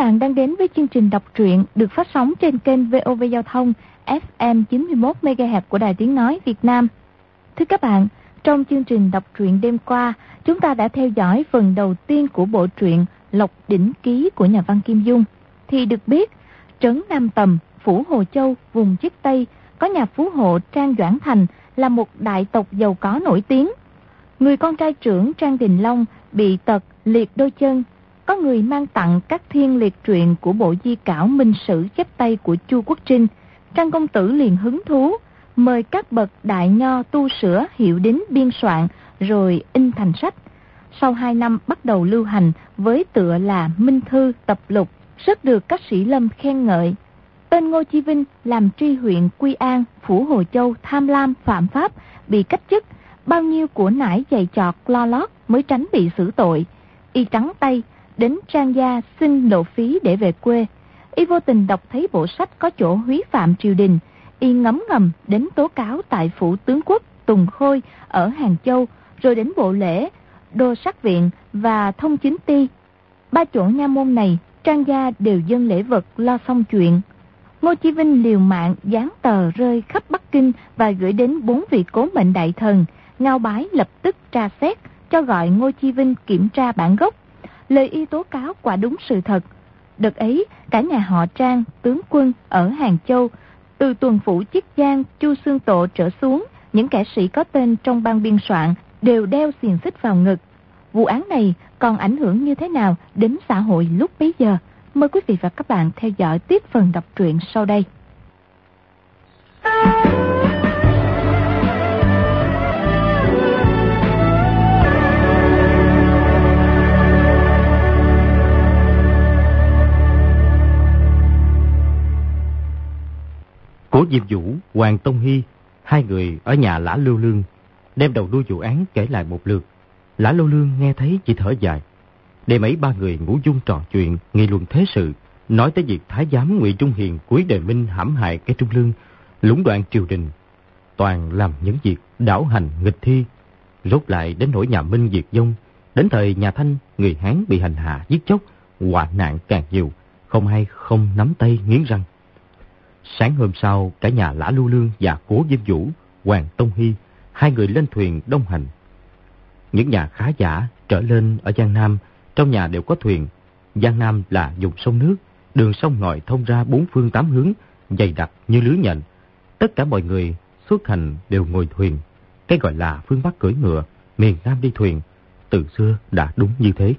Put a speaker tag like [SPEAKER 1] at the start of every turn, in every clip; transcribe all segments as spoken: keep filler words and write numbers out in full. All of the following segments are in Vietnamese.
[SPEAKER 1] bạn đang đến với chương trình đọc truyện được phát sóng trên kênh vê o vê Giao thông ép em chín mươi mốt mê ga héc của Đài Tiếng Nói Việt Nam. Thưa các bạn, trong chương trình đọc truyện đêm qua, chúng ta đã theo dõi phần đầu tiên của bộ truyện Lộc Đỉnh Ký của nhà văn Kim Dung. Thì được biết, trấn Nam Tầm, phủ Hồ Châu, vùng Chiết Tây, có nhà phú hộ Trang Doãn Thành là một đại tộc giàu có nổi tiếng. Người con trai trưởng Trang Đình Long bị tật liệt đôi chân. Có người mang tặng các thiên liệt truyện của bộ di cảo Minh Sử chép tay của Chu Quốc Trinh. Trang công tử liền hứng thú, mời các bậc đại nho tu sửa hiệu đính biên soạn rồi in thành sách. Sau hai năm bắt đầu lưu hành với tựa là Minh Thư tập lục, rất được các sĩ lâm khen ngợi. Tên Ngô Chi Vinh làm tri huyện Quy An, phủ Hồ Châu tham lam phạm pháp, bị cách chức, bao nhiêu của nải dày chọt lo lót mới tránh bị xử tội. Y trắng tay, đến Trang gia xin lộ phí để về quê. Y vô tình đọc thấy bộ sách có chỗ húy phạm triều đình. Y ngấm ngầm đến tố cáo tại phủ tướng quốc Tùng Khôi ở Hàng Châu, rồi đến bộ lễ, đô sát viện và thông chính ty. Ba chỗ nha môn này, Trang gia đều dâng lễ vật lo xong chuyện. Ngô Chi Vinh liều mạng dán tờ rơi khắp Bắc Kinh và gửi đến bốn vị cố mệnh đại thần. Ngao Bái lập tức tra xét, cho gọi Ngô Chi Vinh kiểm tra bản gốc. Lời y tố cáo quả đúng sự thật. Đợt ấy, cả nhà họ Trang, tướng quân ở Hàng Châu, từ tuần phủ Chiết Giang, Chu Xương Tộ trở xuống, những kẻ sĩ có tên trong ban biên soạn đều đeo xiềng xích vào ngực. Vụ án này còn ảnh hưởng như thế nào đến xã hội lúc bấy giờ? Mời quý vị và các bạn theo dõi tiếp phần đọc truyện sau đây.
[SPEAKER 2] Cố Diêm Vũ, Hoàng Tông Hy, hai người ở nhà Lã Lưu Lương, đem đầu đuôi vụ án kể lại một lượt. Lã Lưu Lương nghe thấy chỉ thở dài. Đêm ấy ba người ngủ dung trò chuyện, nghị luận thế sự, nói tới việc thái giám Ngụy Trung Hiền cuối đời Minh hãm hại cái Trung Lương, lũng đoạn triều đình, toàn làm những việc đảo hành nghịch thi. Rốt lại đến nỗi nhà Minh diệt vong, đến thời nhà Thanh người Hán bị hành hạ giết chóc, họa nạn càng nhiều, không hay không nắm tay nghiến răng. Sáng hôm sau, cả nhà Lã Lưu Lương và Cố Diêm Vũ, Hoàng Tông Hy, hai người lên thuyền đông hành. Những nhà khá giả trở lên ở Giang Nam, trong nhà đều có thuyền. Giang Nam là vùng sông nước, đường sông ngòi thông ra bốn phương tám hướng, dày đặc như lưới nhện. Tất cả mọi người xuất hành đều ngồi thuyền. Cái gọi là phương Bắc cưỡi ngựa, miền Nam đi thuyền, từ xưa đã đúng như thế.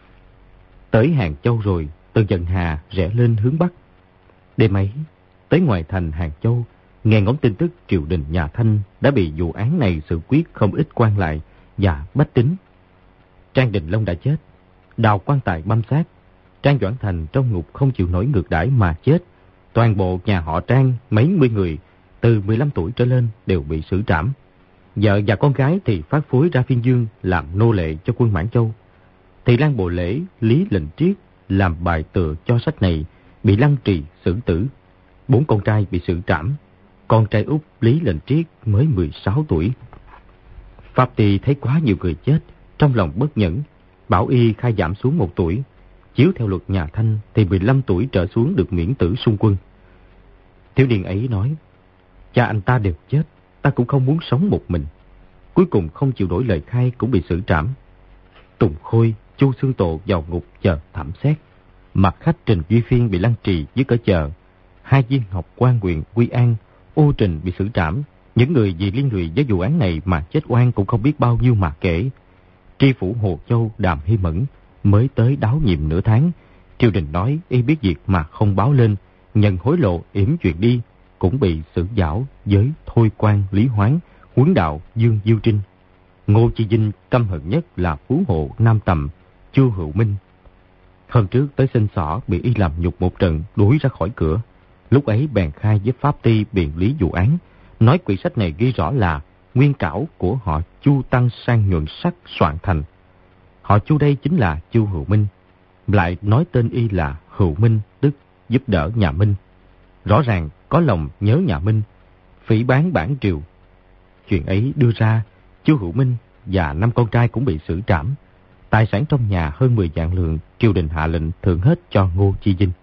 [SPEAKER 2] Tới Hàng Châu rồi, từ Dận Hà rẽ lên hướng Bắc. Đêm ấy, tới ngoài thành Hàng Châu, nghe ngóng tin tức triều đình nhà Thanh đã bị vụ án này xử quyết không ít quan lại và bách tính. Trang Đình Long đã chết, đào quan tài băm xác. Trang Doãn Thành trong ngục không chịu nổi ngược đãi mà chết. Toàn bộ nhà họ Trang mấy mươi người từ mười lăm tuổi trở lên đều bị xử trảm. Vợ và con gái thì phát phối ra Phiên Dương làm nô lệ cho quân Mãn Châu. Thị Lan Bộ Lễ, Lý Lệnh Triết làm bài tựa cho sách này bị lăng trì xử tử. Bốn con trai bị xử trảm. Con trai út Lý Lệnh Triết mới mười sáu tuổi. Pháp Tỳ thấy quá nhiều người chết, trong lòng bất nhẫn, bảo y khai giảm xuống một tuổi. Chiếu theo luật nhà Thanh thì mười lăm tuổi trở xuống được miễn tử xung quân. Thiếu niên ấy nói, cha anh ta đều chết, ta cũng không muốn sống một mình. Cuối cùng không chịu đổi lời khai cũng bị xử trảm. Tùng Khôi, Chu Xương Tộ vào ngục chờ thẩm xét. Mặt khách Trình Duy Phiên bị lăng trì dưới cỡ chờ. Hai viên học quan huyện Quy An, Ô Trình bị xử trảm. Những người vì liên lụy với vụ án này mà chết oan cũng không biết bao nhiêu mà kể. Tri phủ Hồ Châu Đàm Hy Mẫn mới tới đáo nhiệm nửa tháng. Triều đình nói y biết việc mà không báo lên, nhận hối lộ yểm chuyện đi, cũng bị xử giảo với Thôi Quan Lý Hoáng, Huấn Đạo Dương Diêu Trinh. Ngô Chi Vinh căm hận nhất là phú hộ Nam Tầm, Chu Hữu Minh. Hôm trước tới xin xỏ bị y làm nhục một trận, đuổi ra khỏi cửa. Lúc ấy bèn khai với Pháp Ty biện lý vụ án, nói quyển sách này ghi rõ là nguyên cảo của họ Chu Tăng Sang nhuận sắc soạn thành. Họ Chu đây chính là Chu Hữu Minh, lại nói tên y là Hữu Minh, tức giúp đỡ nhà Minh. Rõ ràng có lòng nhớ nhà Minh, phỉ báng bản triều. Chuyện ấy đưa ra, Chu Hữu Minh và năm con trai cũng bị xử trảm. Tài sản trong nhà hơn mười vạn lượng, triều đình hạ lệnh thưởng hết cho Ngô Chi Vinh.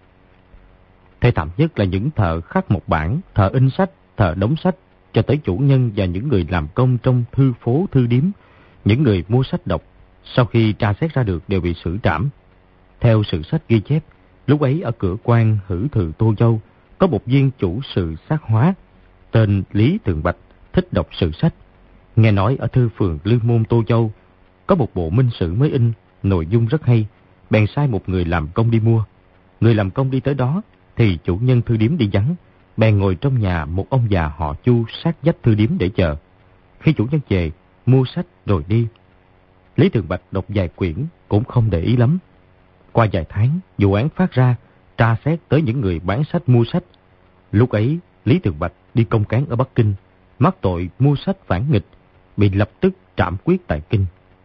[SPEAKER 2] Thê thảm nhất là những thợ khắc mộc bản, thợ in sách, thợ đóng sách, cho tới chủ nhân và những người làm công trong thư phố, thư điếm, những người mua sách đọc, sau khi tra xét ra được đều bị xử trảm. Theo sử sách ghi chép, lúc ấy ở cửa quan Hử Thự Tô Châu, có một viên chủ sự sát hóa, tên Lý Thượng Bạch, thích đọc sử sách. Nghe nói ở thư phường Lương Môn Tô Châu, có một bộ minh sử mới in, nội dung rất hay, bèn sai một người làm công đi mua. Người làm công đi tới đó, thì chủ nhân thư điếm đi vắng, bèn ngồi trong nhà một ông già họ Chu sát vách thư điếm để chờ. Khi chủ nhân về, mua sách rồi đi. Lý Thường Bạch đọc vài quyển cũng không để ý lắm. Qua vài tháng, vụ án phát ra, tra xét tới những người bán sách mua sách. Lúc ấy, Lý Thường Bạch đi công cán ở Bắc Kinh, mắc tội mua sách phản nghịch, bị lập tức trảm quyết tại Kinh.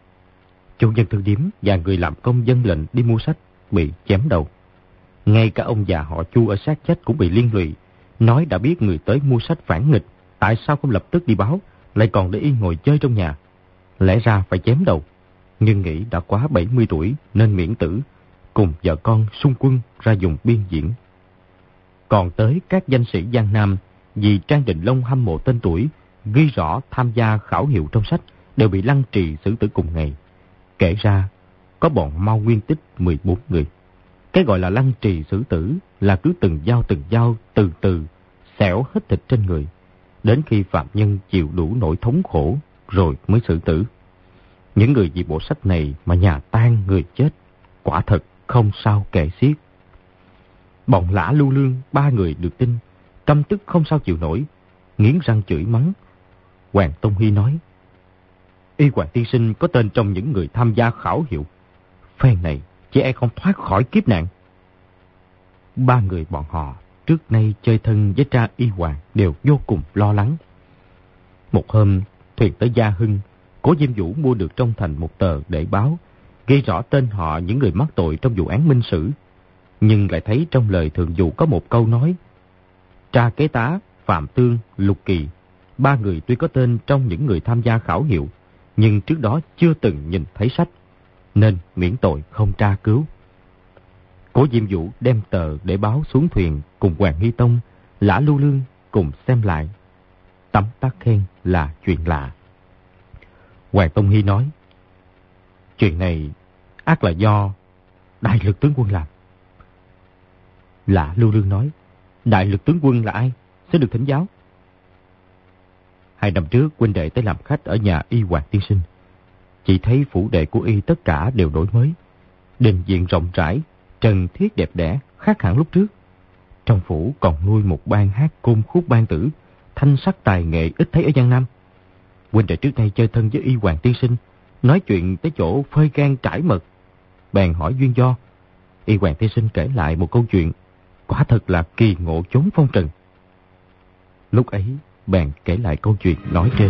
[SPEAKER 2] Chủ nhân thư điếm và người làm công dân lệnh đi mua sách bị chém đầu. Ngay cả ông già họ Chu ở sát vách cũng bị liên lụy, nói đã biết người tới mua sách phản nghịch, tại sao không lập tức đi báo, lại còn để yên ngồi chơi trong nhà. Lẽ ra phải chém đầu, nhưng nghĩ đã quá bảy mươi tuổi nên miễn tử, cùng vợ con xung quân ra vùng biên diễn. Còn tới các danh sĩ Giang Nam, vì Trang Đình Long hâm mộ tên tuổi, ghi rõ tham gia khảo hiệu trong sách, đều bị lăng trì xử tử cùng ngày. Kể ra, có bọn Mao Nguyên Tích mười bốn người. Cái gọi là lăng trì xử tử là cứ từng dao từng dao từ từ xẻo hết thịt trên người, đến khi phạm nhân chịu đủ nỗi thống khổ rồi mới xử tử. Những người vì bộ sách này mà nhà tan người chết, quả thật không sao kể xiết. Bọn Lã Lưu Lương ba người được tin, căm tức không sao chịu nổi, nghiến răng chửi mắng. Hoàng Tông Hy nói: Y Hoàng tiên sinh có tên trong những người tham gia khảo hiệu, phen này chỉ e không thoát khỏi kiếp nạn. Ba người bọn họ trước nay chơi thân với cha Y Hoàng đều vô cùng lo lắng. Một hôm, thuyền tới Gia Hưng, Cố Diêm Vũ mua được trong thành một tờ để báo, ghi rõ tên họ những người mắc tội trong vụ án minh sử. Nhưng lại thấy trong lời thượng vụ có một câu nói: Tra Kế Tá, Phạm Tương, Lục Kỳ, ba người tuy có tên trong những người tham gia khảo hiệu, nhưng trước đó chưa từng nhìn thấy sách, nên miễn tội không tra cứu. Cố Diêm Vũ đem tờ để báo xuống thuyền cùng Hoàng Nghi Tông, Lã Lưu Lương cùng xem lại. Tấm tắc khen là chuyện lạ. Hoàng Tông Hy nói: Chuyện này ắt là do Đại Lực tướng quân làm. Lã Lưu Lương nói: Đại Lực tướng quân là ai? Sẽ được thỉnh giáo. Hai năm trước huynh đệ tới làm khách ở nhà Y Hoàng tiên sinh, chỉ thấy phủ đệ của y tất cả đều đổi mới, đình viện rộng rãi, trần thiết đẹp đẽ, khác hẳn lúc trước. Trong phủ còn nuôi một ban hát côn khúc ban tử, thanh sắc tài nghệ ít thấy ở Giang Nam. Huynh đệ trước đây chơi thân với Y Hoàng tiên sinh, nói chuyện tới chỗ phơi gan trải mật, bèn hỏi duyên do. Y Hoàng tiên sinh kể lại một câu chuyện, quả thật là kỳ ngộ chốn phong trần. Lúc ấy bèn kể lại câu chuyện nói trên.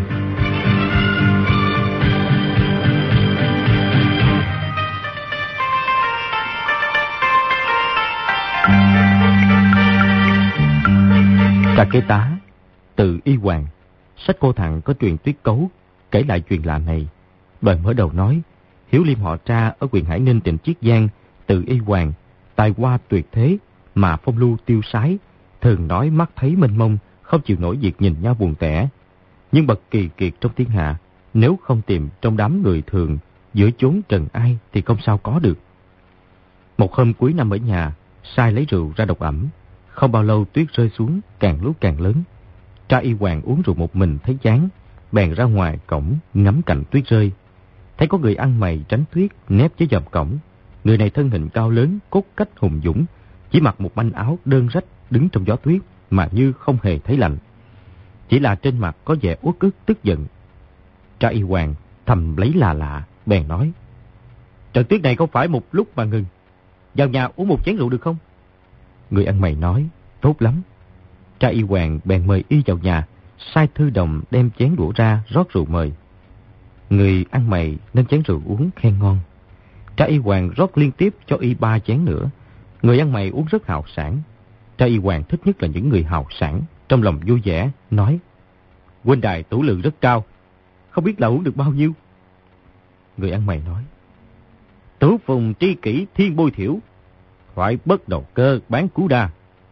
[SPEAKER 2] Tra Kế Tá, từ Y Hoàng, sách cô Thằng có truyền Tuyết Cấu kể lại chuyện lạ này. Đoạn mở đầu nói: Hiếu liêm họ Tra ở huyện Hải Ninh tỉnh Chiết Giang, từ Y Hoàng, tài hoa tuyệt thế mà phong lưu tiêu sái, thường nói mắt thấy mênh mông, không chịu nổi việc nhìn nhau buồn tẻ. Nhưng bậc kỳ kiệt trong thiên hạ, nếu không tìm trong đám người thường, giữa chốn trần ai thì không sao có được. Một hôm cuối năm ở nhà, sai lấy rượu ra độc ẩm. Không bao lâu tuyết rơi xuống, càng lúc càng lớn. Tra Y Hoàng uống rượu một mình thấy chán, bèn ra ngoài cổng ngắm cảnh tuyết rơi. Thấy có người ăn mày tránh tuyết nép dưới dòm cổng. Người này thân hình cao lớn, cốt cách hùng dũng, chỉ mặc một manh áo đơn rách, đứng trong gió tuyết mà như không hề thấy lạnh. Chỉ là trên mặt có vẻ uất ức tức giận. Tra Y Hoàng thầm lấy là lạ, bèn nói: Trận tuyết này không phải một lúc mà ngừng, vào nhà uống một chén rượu được không? Người ăn mày nói: Tốt lắm. Tra Y Hoàng bèn mời y vào nhà, sai thư đồng đem chén đũa ra rót rượu mời. Người ăn mày nên chén rượu uống khen ngon. Tra Y Hoàng rót liên tiếp cho y ba chén nữa. Người ăn mày uống rất hào sảng. Tra Y Hoàng thích nhất là những người hào sảng, trong lòng vui vẻ nói: Huynh đài tửu lượng rất cao, không biết là uống được bao nhiêu? Người ăn mày nói: Thủ phùng tri kỷ thiên bôi thiểu, thoại bất đầu cơ bán cú đa.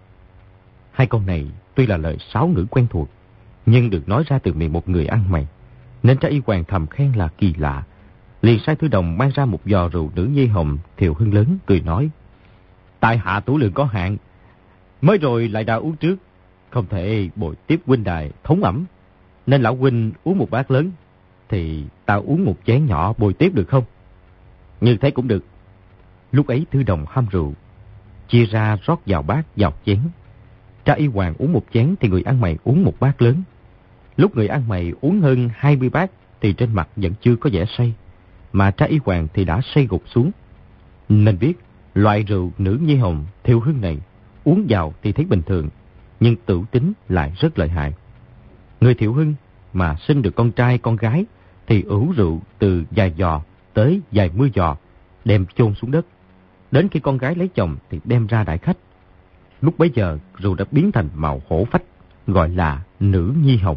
[SPEAKER 2] Hai câu này tuy là lời sáo ngữ quen thuộc, nhưng được nói ra từ miệng một người ăn mày, nên Tra Y Hoàng thầm khen là kỳ lạ. Liền sai thư đồng mang ra một giò rượu nữ nhi hồng Thiệu Hưng lớn, cười nói: tại hạ tủ lượng có hạn, mới rồi lại đã uống trước, không thể bồi tiếp huynh đài thống ẩm, nên lão huynh uống một bát lớn, thì ta uống một chén nhỏ bồi tiếp được không? Như thế cũng được. Lúc ấy thư đồng ham rượu, chia ra rót vào bát vào chén. Tra Y Hoàng uống một chén thì người ăn mày uống một bát lớn. Lúc người ăn mày uống hơn hai mươi bát thì trên mặt vẫn chưa có vẻ say, mà Tra Y Hoàng thì đã say gục xuống. Nên biết loại rượu nữ nhi hồng Thiệu Hưng này uống vào thì thấy bình thường, nhưng tửu tính lại rất lợi hại. Người Thiệu Hưng mà sinh được con trai con gái thì ủ rượu từ vài giò tới vài mươi giò, đem chôn xuống đất. Đến khi con gái lấy chồng thì đem ra đãi khách. Lúc bấy giờ rượu đã biến thành màu hổ phách, gọi là nữ nhi hồng.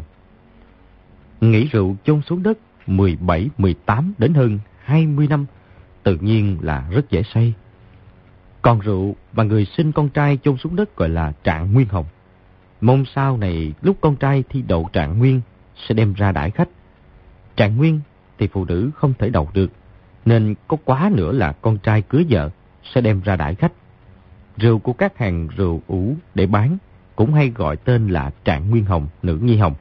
[SPEAKER 2] Nghĩ rượu chôn xuống đất mười bảy, mười tám đến hơn hai mươi năm, tự nhiên là rất dễ say. Còn rượu mà người sinh con trai chôn xuống đất gọi là trạng nguyên hồng. Mong sau này lúc con trai thi đậu trạng nguyên sẽ đem ra đãi khách. Trạng nguyên thì phụ nữ không thể đậu được, nên có quá nữa là con trai cưới vợ sẽ đem ra đãi khách. Rượu của các hàng rượu ủ để bán cũng hay gọi tên là trạng nguyên hồng, nữ nhi hồng.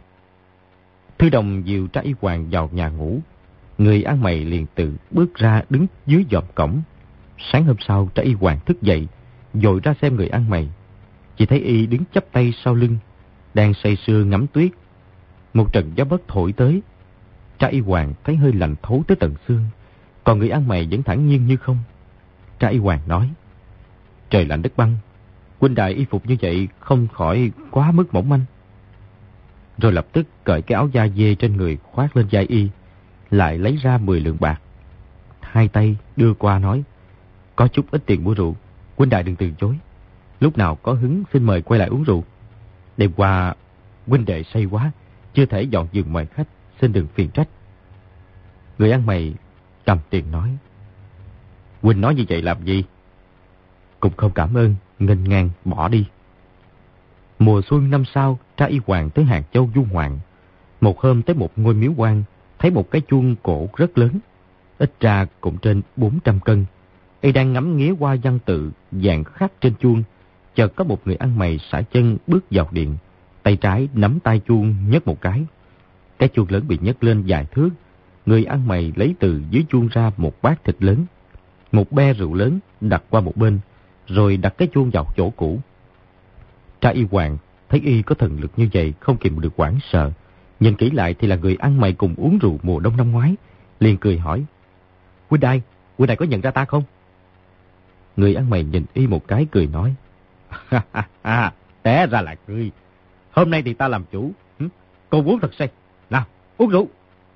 [SPEAKER 2] Thư đồng dìu Tra Y Hoàng vào nhà ngủ. Người ăn mày liền tự bước ra đứng dưới dòm cổng. Sáng hôm sau Tra Y Hoàng thức dậy, vội ra xem người ăn mày. Chỉ thấy y đứng chắp tay sau lưng, đang say sưa ngắm tuyết. Một trận gió bất thổi tới. Tra Y Hoàng thấy hơi lạnh thấu tới tận xương, còn người ăn mày vẫn thản nhiên như không. Tra Y Hoàng nói: trời lạnh đất băng, huynh đài y phục như vậy không khỏi quá mức mỏng manh. Rồi lập tức cởi cái áo da dê trên người khoác lên vai y, lại lấy ra mười lượng bạc, hai tay đưa qua nói: có chút ít tiền mua rượu, huynh đài đừng từ chối, lúc nào có hứng xin mời quay lại uống rượu. Đêm qua huynh đệ say quá, chưa thể dọn giường mời khách, xin đừng phiền trách. Người ăn mày cầm tiền nói: huynh nói như vậy làm gì? Cũng không cảm ơn, nghênh ngang bỏ đi. Mùa xuân năm sau, Tra Y Hoàng tới Hàng Châu du ngoạn. Một hôm tới một ngôi miếu quan, thấy một cái chuông cổ rất lớn, ít ra cũng trên bốn trăm cân. Y đang ngắm nghía qua văn tự vàng khắc trên chuông, chợt có một người ăn mày xả chân bước vào điện, tay trái nắm tay chuông nhấc một cái. Cái chuông lớn bị nhấc lên vài thước. Người ăn mày lấy từ dưới chuông ra một bát thịt lớn, một be rượu lớn đặt qua một bên, rồi đặt cái chuông vào chỗ cũ. Tra Y Hoàng thấy y có thần lực như vậy không kìm được hoảng sợ. Nhìn kỹ lại thì là người ăn mày cùng uống rượu mùa đông năm ngoái, liền cười hỏi: huynh đài, huynh đài có nhận ra ta không? Người ăn mày nhìn y một cái cười nói: ha ha ha, té ra là ngươi. Hôm nay thì ta làm chủ, cô uống thật say. Nào, uống rượu.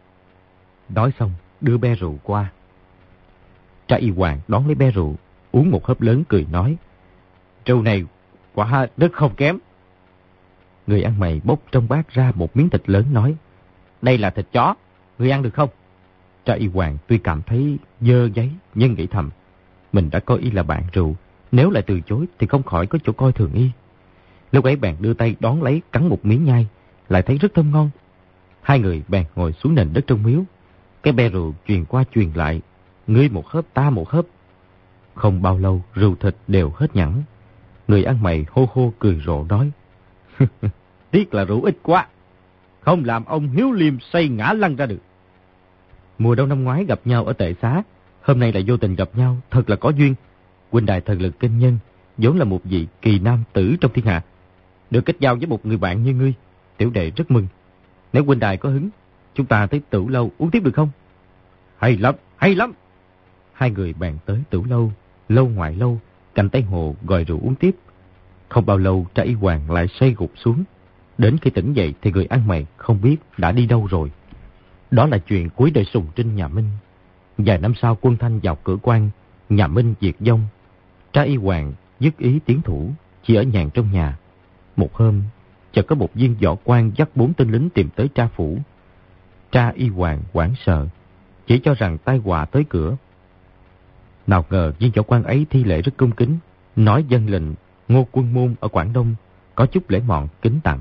[SPEAKER 2] Nói xong đưa be rượu qua. Tra Y Hoàng đón lấy be rượu, uống một hớp lớn cười nói: rượu này quả rất không kém. Người ăn mày bốc trong bát ra một miếng thịt lớn nói: đây là thịt chó, ngươi ăn được không? Tra Y Hoàng tuy cảm thấy dơ giấy, nhưng nghĩ thầm, mình đã coi y là bạn rượu, nếu lại từ chối thì không khỏi có chỗ coi thường y. Lúc ấy bèn đưa tay đón lấy cắn một miếng nhai, lại thấy rất thơm ngon. Hai người bèn ngồi xuống nền đất trong miếu. Cái be rượu truyền qua truyền lại, ngươi một hớp ta một hớp. Không bao lâu rượu thịt đều hết nhẵn. Người ăn mày hô hô cười rộ nói: tiếc là rượu ít quá, không làm ông Hiếu Liêm say ngã lăn ra được. Mùa đông năm ngoái gặp nhau ở Tệ Xá, hôm nay lại vô tình gặp nhau, thật là có duyên. Huynh đài thần lực kinh nhân, vốn là một vị kỳ nam tử trong thiên hạ, được kết giao với một người bạn như ngươi, tiểu đệ rất mừng. Nếu huynh đài có hứng, chúng ta tới Tửu Lâu uống tiếp được không? Hay lắm, hay lắm. Hai người bàn tới Tửu Lâu, lâu ngoại lâu, cạnh Tây Hồ gọi rượu uống tiếp. Không bao lâu Tra Y Hoàng lại say gục xuống. Đến khi tỉnh dậy thì người ăn mày không biết đã đi đâu rồi. Đó là chuyện cuối đời Sùng Trinh nhà Minh. Vài năm sau quân Thanh vào cửa quan, nhà Minh diệt vong. Tra Y Hoàng dứt ý tiến thủ, chỉ ở nhàn trong nhà. Một hôm, chợt có một viên võ quan dắt bốn tên lính tìm tới Tra phủ. Tra Y Hoàng hoảng sợ, chỉ cho rằng tai họa tới cửa. Nào ngờ viên võ quan ấy thi lễ rất cung kính, nói dân lệnh Ngô Quân Môn ở Quảng Đông có chút lễ mọn kính tặng.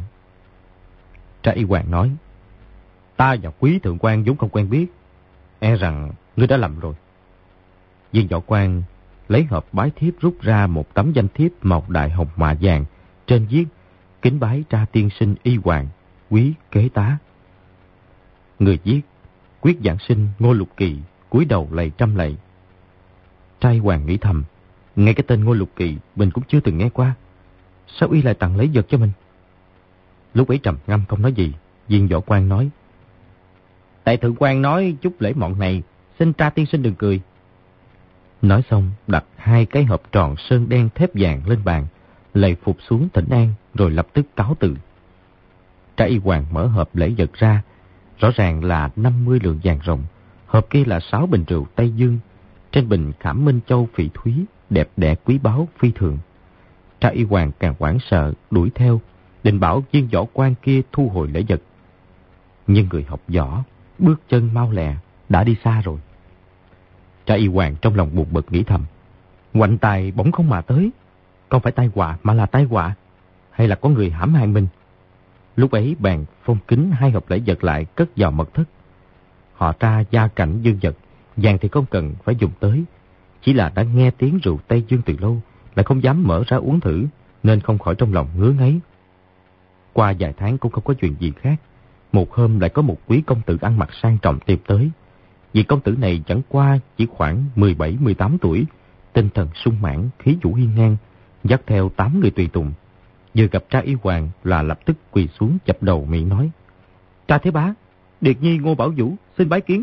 [SPEAKER 2] Tra Y Hoàng nói, ta và quý thượng quan vốn không quen biết, e rằng ngươi đã lầm rồi. Viên võ quan lấy hộp bái thiếp rút ra một tấm danh thiếp màu đại hồng mạ vàng, trên viết kính bái Tra tiên sinh Y Hoàng, quý kế tá. Người viết quyết giảng sinh Ngô Lục Kỳ, cúi đầu lạy trăm lạy. Tra Y Hoàng nghĩ thầm, ngay cái tên Ngô Lục Kỳ mình cũng chưa từng nghe qua, sao y lại tặng lấy vật cho mình? Lúc ấy trầm ngâm không nói gì. Viên võ quan nói, tại thượng quan nói chút lễ mọn này, xin Tra tiên sinh đừng cười. Nói xong đặt hai cái hộp tròn sơn đen thép vàng lên bàn, lạy phục xuống thỉnh an, rồi lập tức cáo từ. Tra Y Hoàng mở hộp lễ vật ra, rõ ràng là năm mươi lượng vàng ròng. Hộp kia là sáu bình rượu Tây Dương, trên bình khảm Minh Châu phỉ thúy, đẹp đẽ quý báu phi thường. Tra Y Hoàng càng hoảng sợ, đuổi theo, định bảo viên võ quan kia thu hồi lễ vật. Nhưng người học võ, bước chân mau lẹ, đã đi xa rồi. Tra Y Hoàng trong lòng buồn bực nghĩ thầm, ngoạnh tài bỗng không mà tới, không phải tai họa mà là tai họa, hay là có người hãm hại mình. Lúc ấy bèn phong kín hai hộp lễ vật lại, cất vào mật thất. Họ tra gia cảnh dương vật, vàng thì không cần phải dùng tới, chỉ là đã nghe tiếng rượu Tây Dương từ lâu, lại không dám mở ra uống thử, nên không khỏi trong lòng ngứa ngáy. Qua vài tháng cũng không có chuyện gì khác, một hôm lại có một quý công tử ăn mặc sang trọng tìm tới. Vị công tử này chẳng qua chỉ khoảng mười bảy mười tám tuổi, tinh thần sung mãn, khí vũ hiên ngang, dắt theo tám người tùy tùng. Vừa gặp Tra Y Hoàng là lập tức quỳ xuống chập đầu miệng nói, Tra Thế Bá, Điệt Nhi Ngô Bảo Vũ xin bái kiến.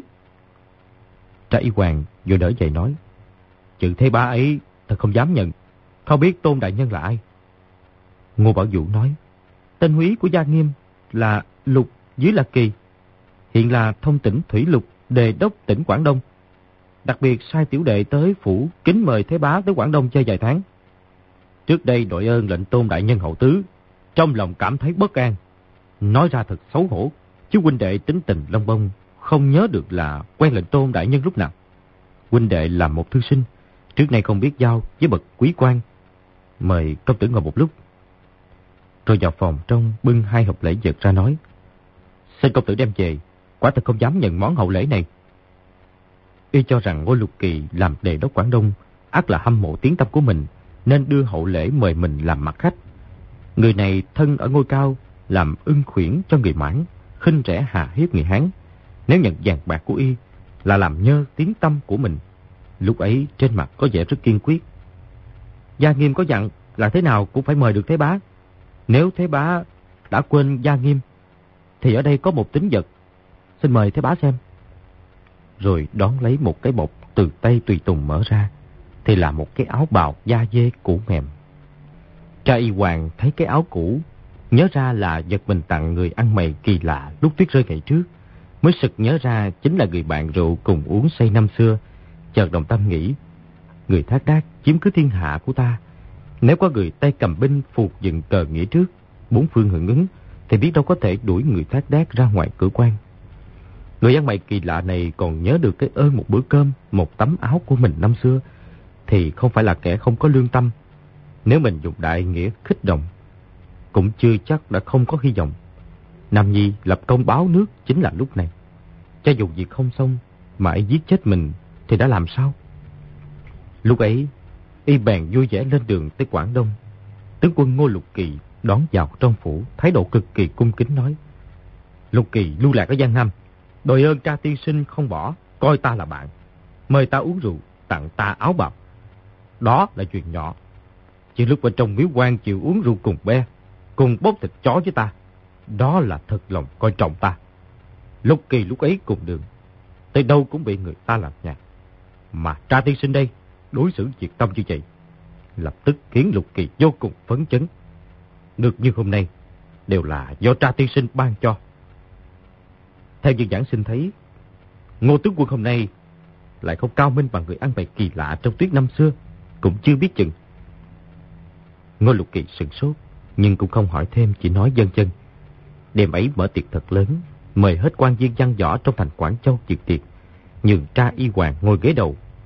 [SPEAKER 2] Tra Y Hoàng vừa đỡ dậy nói, chữ Thế Bá ấy thật không dám nhận, không biết Tôn đại nhân là ai. Ngô Bảo Vũ nói, tên húy của Gia Nghiêm là Lục dưới là Kỳ, hiện là thông tỉnh Thủy Lục đề đốc tỉnh Quảng Đông, đặc biệt sai tiểu đệ tới phủ kính mời Thế Bá tới Quảng Đông chơi vài tháng. Trước đây đội ơn lệnh Tôn đại nhân hậu tứ, trong lòng cảm thấy bất an, nói ra thật xấu hổ, chứ huynh đệ tính tình lông bông, không nhớ được là quen lệnh Tôn đại nhân lúc nào. Huynh đệ là một thư sinh, trước nay không biết giao với bậc quý quan, mời công tử ngồi một lúc. Rồi vào phòng trong bưng hai hộp lễ vật ra nói, xin công tử đem về, quả thật không dám nhận món hậu lễ này. Y cho rằng Ngô Lục Kỳ làm đề đốc Quảng Đông, ắt là hâm mộ tiếng tăm của mình, nên đưa hậu lễ mời mình làm mặt khách. Người này thân ở ngôi cao, làm ưng khuyển cho người Mãn, khinh rẻ hà hiếp người Hán. Nếu nhận vàng bạc của y là làm nhơ tiếng tăm của mình. Lúc ấy trên mặt có vẻ rất kiên quyết. Gia Nghiêm có dặn là thế nào cũng phải mời được Thế Bá. Nếu Thế Bá đã quên Gia Nghiêm, thì ở đây có một tín vật, xin mời Thế Bá xem. Rồi đón lấy một cái bọc từ tay tùy tùng mở ra, thì là một cái áo bào da dê cũ mềm. Tra Y Hoàng thấy cái áo cũ, nhớ ra là vật mình tặng người ăn mày kỳ lạ lúc tuyết rơi ngày trước, mới sực nhớ ra chính là người bạn rượu cùng uống say năm xưa. Chợt đồng tâm nghĩ, người Thác Đác chiếm cứ thiên hạ của ta, nếu có người tay cầm binh phục dựng cờ nghĩa trước, bốn phương hưởng ứng, thì biết đâu có thể đuổi người Thác Đác ra ngoài cửa quan. Người ăn mày kỳ lạ này còn nhớ được cái ơn một bữa cơm, một tấm áo của mình năm xưa, thì không phải là kẻ không có lương tâm. Nếu mình dùng đại nghĩa khích động, cũng chưa chắc đã không có hy vọng. Nam Nhi lập công báo nước chính là lúc này. Cho dù việc không xong mà y giết chết mình thì đã làm sao? Lúc ấy y bèn vui vẻ lên đường tới Quảng Đông. Tướng quân Ngô Lục Kỳ đón vào trong phủ, thái độ cực kỳ cung kính nói, Lục Kỳ lưu lạc ở Giang Nam, đội ơn Tra tiên sinh không bỏ, coi ta là bạn, mời ta uống rượu, tặng ta áo bào. Đó là chuyện nhỏ, chỉ lúc ở trong miếu quan chịu uống rượu cùng be, cùng bốc thịt chó với ta, đó là thật lòng coi trọng ta. Lục Kỳ lúc ấy cùng đường, tới đâu cũng bị người ta làm nhạt, mà Tra tiên sinh đây đối xử nhiệt tâm như vậy, lập tức khiến Lục Kỳ vô cùng phấn chấn. Được như hôm nay đều là do Tra tiên sinh ban cho. Theo như giảng sinh thấy, Ngô tướng quân hôm nay lại không cao minh bằng người ăn bày kỳ lạ trong tuyết năm xưa, cũng chưa biết chừng. Ngô Lục Kỳ sửng sốt, nhưng cũng không hỏi thêm, chỉ nói vâng vâng. Đêm ấy mở tiệc thật lớn, mời hết quan viên văn võ trong thành Quảng Châu dự tiệc, nhường Tra Y Hoàng ngồi ghế đầu, mình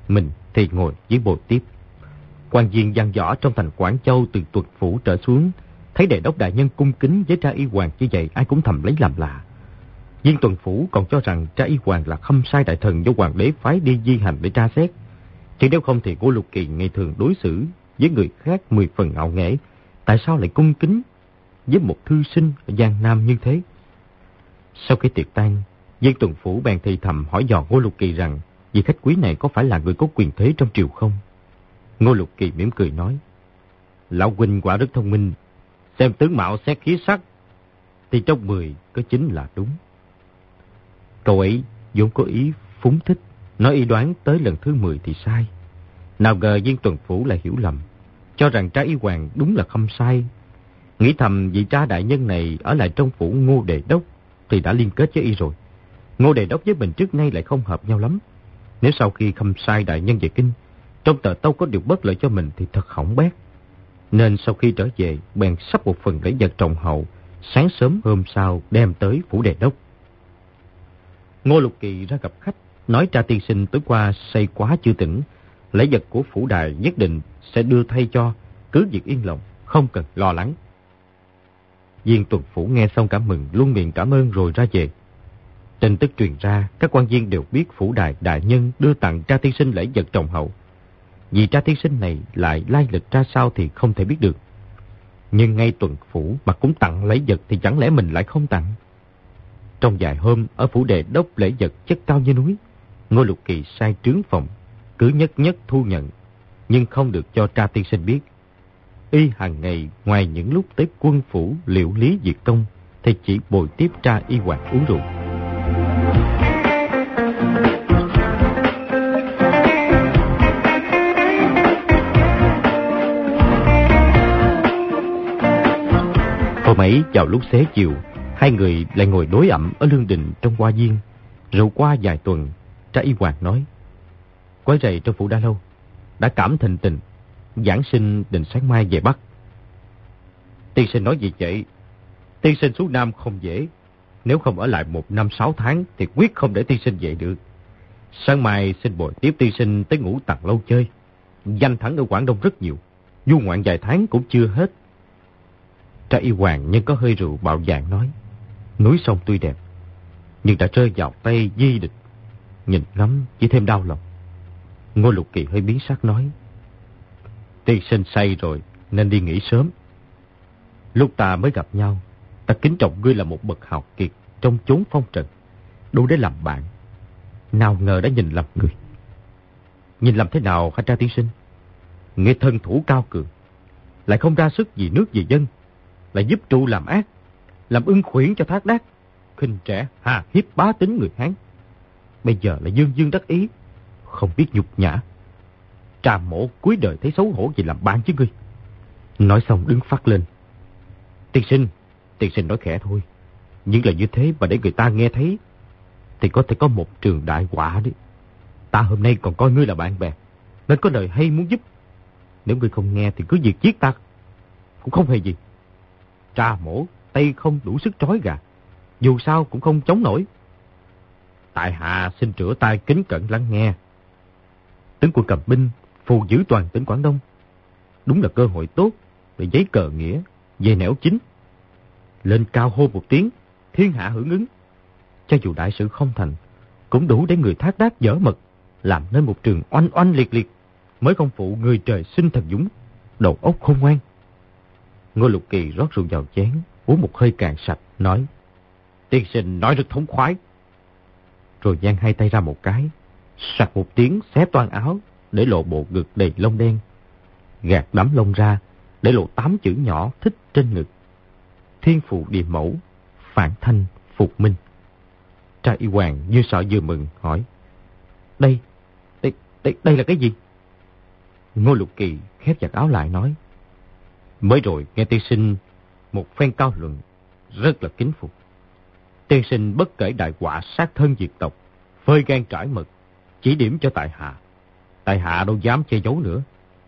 [SPEAKER 2] thì ngồi dưới bồi tiếp. Quan viên văn võ trong thành Quảng Châu từ Tuật Phủ trở xuống, thấy Đề đốc đại nhân cung kính với Tra Y Hoàng như vậy, ai cũng thầm lấy làm lạ. Viên Tuần Phủ còn cho rằng Tra Y Hoàng là Khâm Sai đại thần do hoàng đế phái đi di hành để tra xét. Chứ nếu không thì Ngô Lục Kỳ ngày thường đối xử với người khác mười phần ngạo nghễ, tại sao lại cung kính với một thư sinh ở Giang Nam như thế? Sau khi tiệc tan, Viên Tuần Phủ bèn thì thầm hỏi dò Ngô Lục Kỳ rằng vị khách quý này có phải là người có quyền thế trong triều không? Ngô Lục Kỳ mỉm cười nói: Lão huynh quả rất thông minh, xem tướng mạo xét khí sắc thì trong mười có chín là đúng. Cậu ấy vốn có ý phúng thích, nói y đoán tới lần thứ mười thì sai. Nào ngờ Viên Tuần Phủ lại hiểu lầm, cho rằng Tra Y Hoàng đúng là Khâm Sai. Nghĩ thầm vị Tra đại nhân này ở lại trong phủ Ngô Đề đốc thì đã liên kết với y rồi. Ngô Đề đốc với mình trước nay lại không hợp nhau lắm. Nếu sau khi Khâm Sai đại nhân về kinh, trong tờ tâu có điều bất lợi cho mình thì thật hỏng bét. Nên sau khi trở về, bèn sắp một phần lễ vật trọng hậu, sáng sớm hôm sau đem tới phủ Đề đốc. Ngô Lục Kỳ ra gặp khách, nói Tra tiên sinh tối qua say quá chưa tỉnh, lễ vật của phủ đài nhất định sẽ đưa thay cho, cứ việc yên lòng, không cần lo lắng. Viên Tuần Phủ nghe xong cảm mừng, luôn miệng cảm ơn rồi ra về. Tin tức truyền ra, các quan viên đều biết phủ đài đại nhân đưa tặng Tra tiên sinh lễ vật trọng hậu. Vì Tra tiên sinh này lại lai lịch ra sao thì không thể biết được. Nhưng ngay Tuần Phủ mà cũng tặng lễ vật thì chẳng lẽ mình lại không tặng? Trong vài hôm ở phủ Đề đốc lễ vật chất cao như núi, Ngô Lục Kỳ sai trướng phòng cứ nhất nhất thu nhận, nhưng không được cho Tra tiên sinh biết. Y hàng ngày ngoài những lúc tới quân phủ liệu lý việc công thì chỉ bồi tiếp Tra Y Hoàng uống rượu. Hôm ấy vào lúc xế chiều, hai người lại ngồi đối ẩm ở lương đình trong hoa viên. Rượu qua vài tuần, Tra Y Hoàng nói: Quấy rầy trong phủ đã lâu, đã cảm thịnh tình, giảng sinh định sáng mai về Bắc. Tiên sinh nói gì vậy? Tiên sinh xuống Nam không dễ, nếu không ở lại một năm sáu tháng thì quyết không để tiên sinh về được. Sáng mai xin bồi tiếp tiên sinh tới Ngũ Tầng Lâu chơi. Danh thắng ở Quảng Đông rất nhiều, du ngoạn vài tháng cũng chưa hết. Tra Y Hoàng nhưng có hơi rượu bạo dạn nói: Núi sông tuy đẹp, nhưng đã rơi vào tay di địch, nhìn ngắm chỉ thêm đau lòng. Ngô Lục Kỳ hơi biến sắc nói: Tiên sinh say rồi nên đi nghỉ sớm. Lúc ta mới gặp nhau, ta kính trọng ngươi là một bậc hào kiệt trong chốn phong trần, đủ để làm bạn. Nào ngờ đã nhìn lầm người. Nhìn lầm thế nào hả Tra tiên sinh? Ngươi thân thủ cao cường, lại không ra sức vì nước vì dân, lại giúp trụ làm ác, làm ưng khuyển cho Thác Đác, khinh trẻ hà hiếp bá tính người Hán. Bây giờ lại dương dương đắc ý, không biết nhục nhã. Trà Mổ cuối đời thấy xấu hổ vì làm bạn với ngươi. Nói xong đứng phát lên: Tiên sinh, tiên sinh nói khẽ thôi, nhưng là như thế mà để người ta nghe thấy thì có thể có một trường đại họa đấy. Ta hôm nay còn coi ngươi là bạn bè, nên có lời hay muốn giúp. Nếu ngươi không nghe thì cứ việc giết ta cũng không hề gì. Trà Mổ tay không đủ sức trói gà, dù sao cũng không chống nổi. Tại hạ xin rửa tay kính cẩn lắng nghe. Tướng quân cầm binh phù giữ toàn tỉnh Quảng Đông, đúng là cơ hội tốt để giấy cờ nghĩa về nẻo chính. Lên cao hô một tiếng, thiên hạ hưởng ứng. Cho dù đại sự không thành, cũng đủ để người Thác Đác dở mật, làm nên một trường oanh oanh liệt liệt, mới không phụ người trời sinh thần dũng, đầu óc khôn ngoan. Ngô Lục Kỳ rót rượu vào chén, uống một hơi cạn sạch, nói: Tiên sinh nói rất thống khoái. Rồi giang hai tay ra một cái, sặc một tiếng xé toan áo, để lộ bộ ngực đầy lông đen. Gạt đám lông ra, để lộ tám chữ nhỏ thích trên ngực: Thiên phụ địa mẫu, phản thanh phục minh. Tra Y Hoàng vừa sợ vừa mừng, hỏi: Đây, đây, đây, đây là cái gì? Ngô Lục Kỳ khép chặt áo lại nói: Mới rồi nghe tiên sinh một phen cao luận, rất là kính phục. Tiên sinh bất kể đại họa sát thân diệt tộc, phơi gan trải mật, chỉ điểm cho tại hạ. Tại hạ đâu dám che giấu nữa.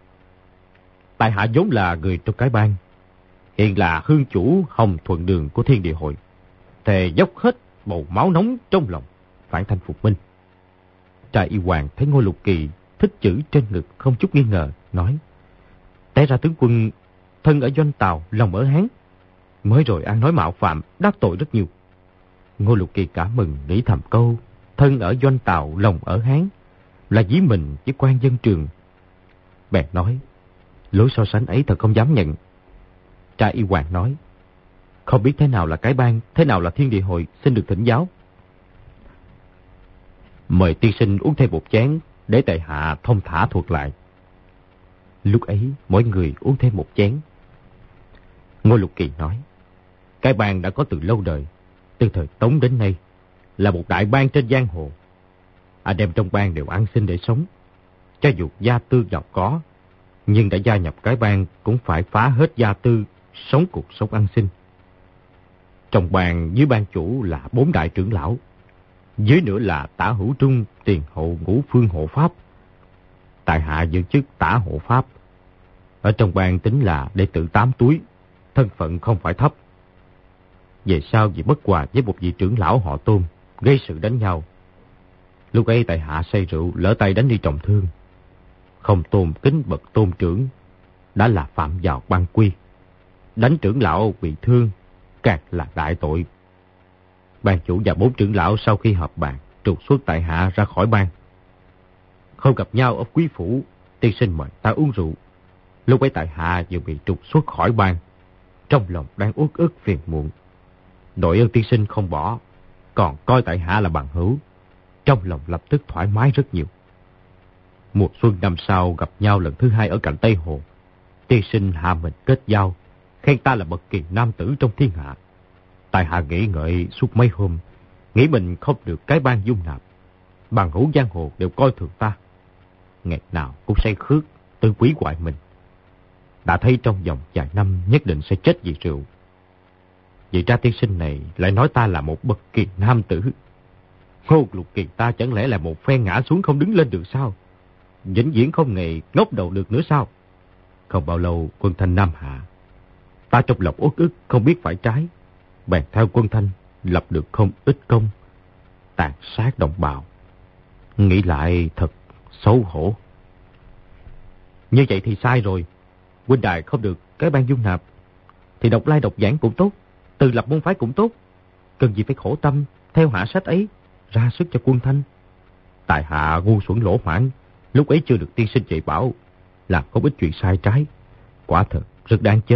[SPEAKER 2] Tại hạ vốn là người trong cái bang, hiện là hương chủ Hồng Thuận Đường của Thiên Địa Hội, thề dốc hết bầu máu nóng trong lòng phản thanh phục minh. Tra Y Hoàng thấy Ngô Lục Kỳ thích chữ trên ngực không chút nghi ngờ, nói: Té ra tướng quân thân ở Doanh Tào, lòng ở Hán. Mới rồi ăn nói mạo phạm, đắc tội rất nhiều. Ngô Lục Kỳ cảm mừng, nghĩ thầm câu thân ở Doanh Tào, lòng ở Hán là dí mình với quan dân Trường. Bèn nói: Lối so sánh ấy thật không dám nhận. Tra Y Hoàng nói: Không biết thế nào là cái bang, thế nào là thiên địa hội, xin được thỉnh giáo. Mời tiên sinh uống thêm một chén, để tại hạ thông thả thuật lại. Lúc ấy mỗi người uống thêm một chén. Ngô Lục Kỳ nói: Cái bang đã có từ lâu đời, từ thời Tống đến nay, là một đại bang trên giang hồ. Anh em trong bang đều ăn xin để sống. Cho dù gia tư giàu có, nhưng đã gia nhập cái bang cũng phải phá hết gia tư, sống cuộc sống ăn xin. Trong bang dưới bang chủ là bốn đại trưởng lão, dưới nữa là Tả Hữu Trung, Tiền Hộ, Ngũ Phương hộ pháp. Tại hạ giữ chức Tả hộ pháp. Ở trong bang tính là đệ tử tám túi, thân phận không phải thấp. Về sau vì bất hòa với một vị trưởng lão họ Tôn, gây sự đánh nhau. Lúc ấy tại hạ say rượu, lỡ tay đánh đi trọng thương. Không tôn kính bậc tôn trưởng, đã là phạm vào ban quy. Đánh trưởng lão bị thương, càng là đại tội. Ban chủ và bốn trưởng lão sau khi họp bàn, trục xuất tại hạ ra khỏi bang. Không gặp nhau ở quý phủ, tiên sinh mời ta uống rượu. Lúc ấy tại hạ vừa bị trục xuất khỏi bang, trong lòng đang uất ức phiền muộn. Đội ơn tiên sinh không bỏ, còn coi tại hạ là bằng hữu, trong lòng lập tức thoải mái rất nhiều. Mùa xuân năm sau gặp nhau lần thứ hai ở cạnh Tây Hồ, tiên sinh hạ mình kết giao, khen ta là bậc kỳ nam tử trong thiên hạ. Tại hạ nghĩ ngợi suốt mấy hôm, nghĩ mình không được cái bang dung nạp. Bằng hữu giang hồ đều coi thường ta, ngày nào cũng say khước, tự quý hoại mình. Đã thấy trong vòng vài năm nhất định sẽ chết vì rượu. Vậy ra tiên sinh này lại nói ta là một bậc kỳ nam tử. Ngô Lục Kỳ ta chẳng lẽ là một phen ngã xuống không đứng lên được sao? Vĩnh viễn không nghề ngóc đầu được nữa sao? Không bao lâu quân Thanh Nam hạ, ta trong lòng uất ức không biết phải trái, bèn theo quân Thanh lập được không ít công, tàn sát đồng bào. Nghĩ lại thật xấu hổ. Như vậy thì sai rồi. Huynh đài không được cái ban dung nạp thì đọc lai đọc giảng cũng tốt, từ lập môn phái cũng tốt. Cần gì phải khổ tâm theo hạ sách ấy, ra sức cho quân Thanh. Tại hạ ngu xuẩn lỗ mãng, lúc ấy chưa được tiên sinh dạy bảo, làm không ít chuyện sai trái, quả thật rất đáng chết.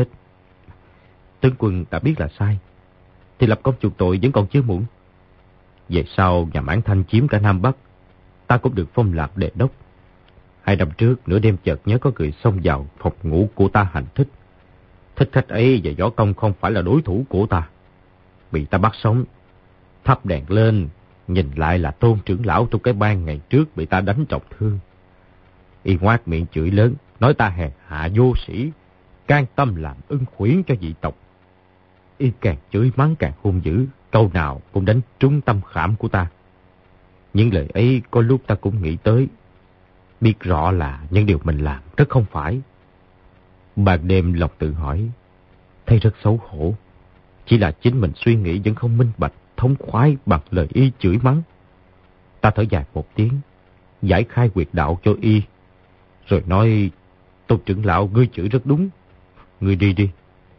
[SPEAKER 2] Tướng quân đã biết là sai, thì lập công chuộc tội vẫn còn chưa muộn. Về sau nhà Mãn Thanh chiếm cả Nam Bắc, ta cũng được phong làm đề đốc. Hai năm trước nửa đêm chợt nhớ có người xông vào phòng ngủ của ta hành thích. Thích khách ấy và võ công không phải là đối thủ của ta, bị ta bắt sống. Thắp đèn lên, nhìn lại là Tôn trưởng lão trong cái bang ngày trước bị ta đánh trọng thương. Y ngoác miệng chửi lớn, nói ta hèn hạ vô sĩ, can tâm làm ưng khuyển cho dị tộc. Y càng chửi mắng càng hung dữ, câu nào cũng đánh trúng tâm khảm của ta. Những lời ấy có lúc ta cũng nghĩ tới, biết rõ là những điều mình làm rất không phải. Ban đêm lòng tự hỏi, thấy rất xấu hổ. Chỉ là chính mình suy nghĩ vẫn không minh bạch, thống khoái bằng lời Y chửi mắng. Ta thở dài một tiếng, giải khai quyệt đạo cho Y, rồi nói: Tôn trưởng lão, ngươi chửi rất đúng, ngươi đi đi.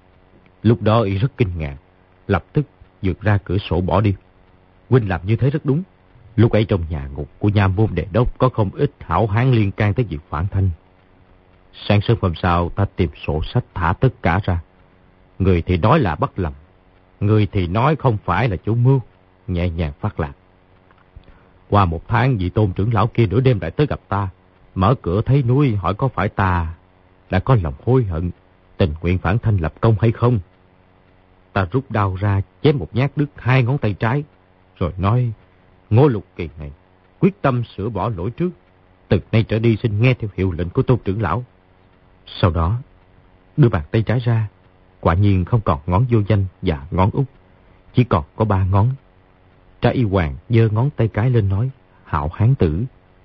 [SPEAKER 2] Lúc đó Y rất kinh ngạc, lập tức vượt ra cửa sổ bỏ đi. Huynh làm như thế rất đúng. Lúc ấy trong nhà ngục của nha môn đề đốc có không ít hảo hán liên can tới việc phản Thanh. Sáng sớm hôm sau ta tìm sổ sách thả tất cả ra. Người thì nói là bắt lầm, người thì nói không phải là chủ mưu, nhẹ nhàng phát lạc. Qua một tháng vị Tôn trưởng lão kia nửa đêm lại tới gặp ta, mở cửa thấy núi hỏi có phải ta đã có lòng hối hận, tình nguyện phản Thanh lập công hay không. Ta rút đao ra chém một nhát đứt hai ngón tay trái, rồi nói: Ngô Lục Kỳ này quyết tâm sửa bỏ lỗi trước, từ nay trở đi xin nghe theo hiệu lệnh của Tôn trưởng lão. Sau đó đưa bàn tay trái ra, quả nhiên không còn ngón vô danh và ngón út, chỉ còn có ba ngón. Tra Y Hoàng giơ ngón tay cái lên nói: Hảo hán tử.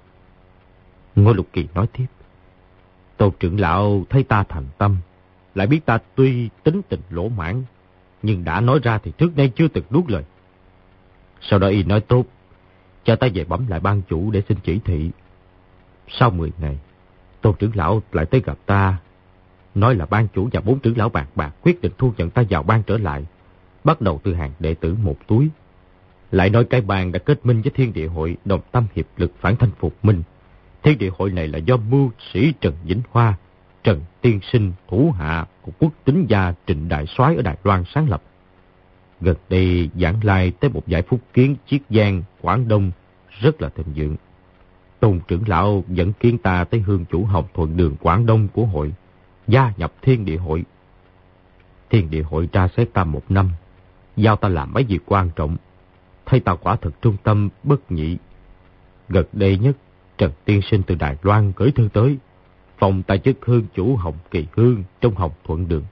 [SPEAKER 2] Ngô Lục Kỳ nói tiếp: Tôn trưởng lão thấy ta thành tâm, lại biết ta tuy tính tình lỗ mãn, nhưng đã nói ra thì trước nay chưa từng nuốt lời. Sau đó Y nói: Tốt, cho ta về bẩm lại ban chủ để xin chỉ thị. Sau mười ngày, Tôn trưởng lão lại tới gặp ta, nói là ban chủ và bốn trưởng lão bạc bạc quyết định thu nhận ta vào ban trở lại, bắt đầu từ hàng đệ tử một túi. Lại nói cái ban đã kết minh với Thiên Địa Hội, đồng tâm hiệp lực phản thanh phục minh. Thiên Địa Hội này là do mưu sĩ Trần Vĩnh Hoa, Trần Tiên Sinh, thủ hạ của quốc tính gia Trịnh Đại Soái ở Đài Loan sáng lập. Gần đây giảng lai tới một giải phúc kiến Chiết Giang, Quảng Đông rất là thịnh vượng. Tôn trưởng lão dẫn kiến ta tới hương chủ Hồng Thuận Đường Quảng Đông của hội, gia nhập Thiên Địa Hội. Thiên Địa Hội tra xét ta một năm, giao ta làm mấy việc quan trọng, thấy ta quả thực trung tâm bất nhị. Gần đây nhất, Trần Tiên Sinh từ Đài Loan gửi thư tới, phòng ta chức hương chủ Hồng Kỳ Hương trong Hồng Thuận Đường.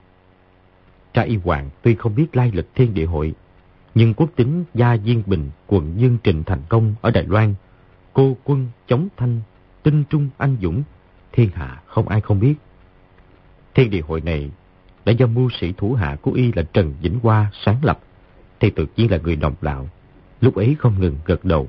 [SPEAKER 2] Tra Y Hoàng tuy không biết lai lịch Thiên Địa Hội, nhưng quốc tính gia Diên Bình, quận Dương Trình thành công ở Đài Loan, cô quân chống thanh, tinh trung anh dũng, thiên hạ không ai không biết. Thiên Địa Hội này đã do mưu sĩ thủ hạ của y là Trần Vĩnh Hoa sáng lập, thì tự nhiên là người đồng đạo, lúc ấy không ngừng gật đầu.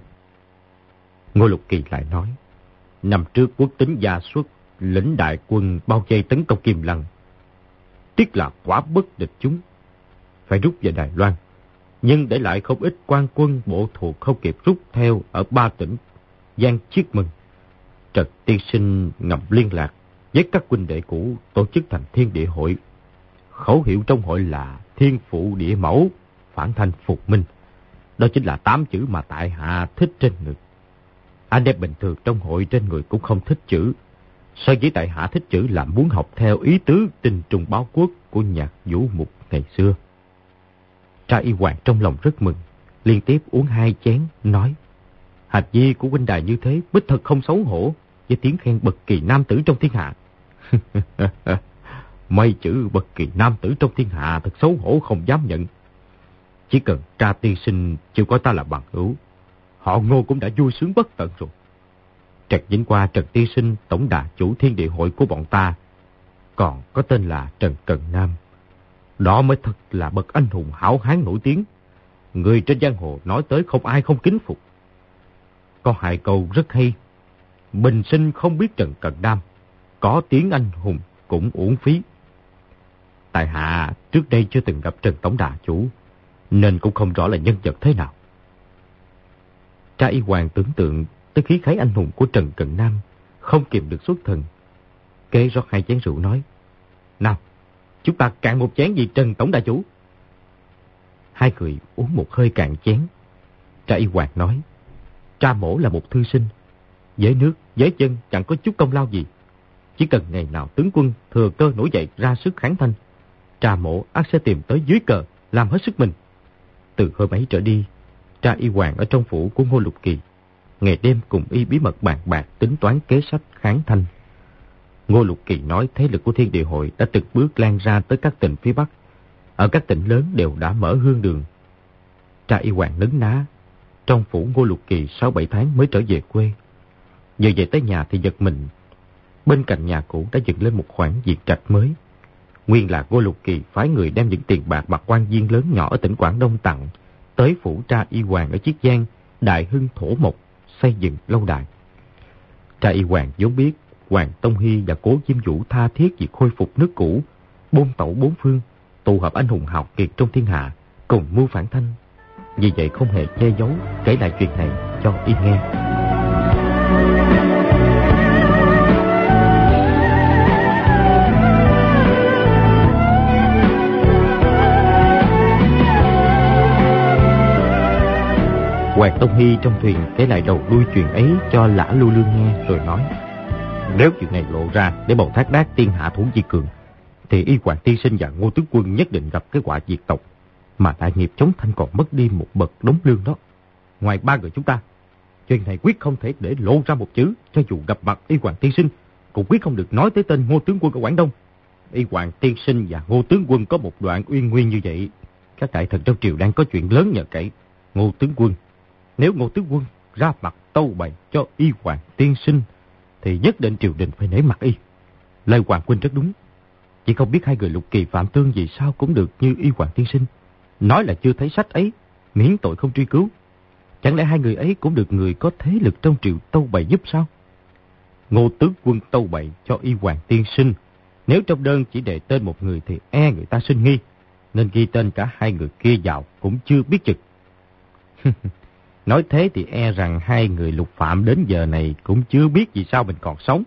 [SPEAKER 2] Ngô Lục Kỳ lại nói, năm trước quốc tính gia xuất, lĩnh đại quân bao vây tấn công Kim Lăng. Tiếc là quả bất địch chúng, phải rút về Đài Loan, nhưng để lại không ít quan quân bộ thuộc không kịp rút theo ở ba tỉnh Giang Chiết Mừng. Trần Tiên Sinh ngầm liên lạc với các huynh đệ cũ, tổ chức thành Thiên Địa Hội. Khẩu hiệu trong hội là Thiên Phụ Địa Mẫu, phản thanh phục minh. Đó chính là tám chữ mà tại hạ thích trên ngực. Anh em bình thường trong hội trên người cũng không thích chữ. So với tại hạ thích chữ là muốn học theo ý tứ tinh trùng báo quốc của nhạc Vũ Mục ngày xưa. Tra Y Hoàng trong lòng rất mừng, liên tiếp uống hai chén, nói, hạt di của huynh đài như thế, bích thật không xấu hổ với tiếng khen bậc kỳ nam tử trong thiên hạ. Mấy chữ bậc kỳ nam tử trong thiên hạ thật xấu hổ không dám nhận. Chỉ cần Tra Tiên Sinh chịu coi ta là bằng hữu, họ Ngô cũng đã vui sướng bất tận rồi. Trần Vĩnh Hoa, Trần Tiên Sinh, tổng đà chủ Thiên Địa Hội của bọn ta, còn có tên là Trần Cần Nam. Đó mới thật là bậc anh hùng hảo hán nổi tiếng. Người trên giang hồ nói tới không ai không kính phục. Có hai câu rất hay. Bình sinh không biết Trần Cần Nam, có tiếng anh hùng cũng uổng phí. Tại hạ trước đây chưa từng gặp Trần tổng đà chủ, nên cũng không rõ là nhân vật thế nào. Tra Y Hoàng tưởng tượng tới khí khái anh hùng của Trần Cần Nam, không kìm được xuất thần. Kế rót hai chén rượu nói, nào, chúng ta cạn một chén vì Trần tổng đà chủ. Hai người uống một hơi cạn chén. Tra Y Hoàng nói, Tra mổ là một thư sinh, với nước, với chân chẳng có chút công lao gì. Chỉ cần ngày nào tướng quân thừa cơ nổi dậy ra sức kháng thanh, Tra mổ ắt sẽ tìm tới dưới cờ, làm hết sức mình. Từ hôm ấy trở đi, Tra Y Hoàng ở trong phủ của Ngô Lục Kỳ, ngày đêm cùng y bí mật bàn bạc tính toán kế sách kháng thanh. Ngô Lục Kỳ nói thế lực của Thiên Địa Hội đã từng bước lan ra tới các tỉnh phía Bắc. Ở các tỉnh lớn đều đã mở hương đường. Tra Y Hoàng nấn ná. Trong phủ Ngô Lục Kỳ sáu bảy tháng mới trở về quê. Vừa về tới nhà thì giật mình. Bên cạnh nhà cũ đã dựng lên một khoản viện trạch mới. Nguyên là Ngô Lục Kỳ phái người đem những tiền bạc bạc quan viên lớn nhỏ ở tỉnh Quảng Đông tặng tới phủ Tra Y Hoàng ở Chiết Giang, Đại Hưng thổ mộc, xây dựng lâu đài. Tra Y Hoàng vốn biết Hoàng Tông Hy và Cố Diêm Vũ tha thiết vì khôi phục nước cũ, bôn tẩu bốn phương, tụ hợp anh hùng hào kiệt trong thiên hạ, cùng mưu phản thanh. Vì vậy không hề che giấu, kể lại chuyện này cho y nghe. Hoàng Tông Hy trong thuyền kể lại đầu đuôi chuyện ấy cho Lã Lưu Lương nghe, rồi nói, nếu chuyện này lộ ra để bầu Thác Đác tiên hạ thủ vi cường, thì Y Hoàng Tiên Sinh và Ngô tướng quân nhất định gặp cái họa diệt tộc, mà đại nghiệp chống thanh còn mất đi một bậc đống lương đó. Ngoài ba người chúng ta, chuyện này quyết không thể để lộ ra một chữ, cho dù gặp mặt Y Hoàng Tiên Sinh cũng quyết không được nói tới tên Ngô tướng quân ở Quảng Đông. Y Hoàng Tiên Sinh và Ngô tướng quân có một đoạn uyên nguyên như vậy, các đại thần trong triều đang có chuyện lớn nhờ cậy. Ngô tướng quân, nếu Ngô tướng quân ra mặt tâu bày cho Y Hoàng Tiên Sinh, thì nhất định triều đình phải nể mặt y. Lời Hoàng huynh rất đúng. Chỉ không biết hai người Lục Kỳ Phạm Tương vì sao cũng được như Y Hoàng Tiên Sinh. Nói là chưa thấy sách ấy, miễn tội không truy cứu. Chẳng lẽ hai người ấy cũng được người có thế lực trong triều tâu bày giúp sao? Ngô tướng quân tâu bậy cho y hoàng tiên sinh. Nếu trong đơn chỉ đề tên một người thì e người ta sinh nghi, nên ghi tên cả hai người kia vào cũng chưa biết chừng. Nói thế thì e rằng hai người Lục Phạm đến giờ này cũng chưa biết vì sao mình còn sống.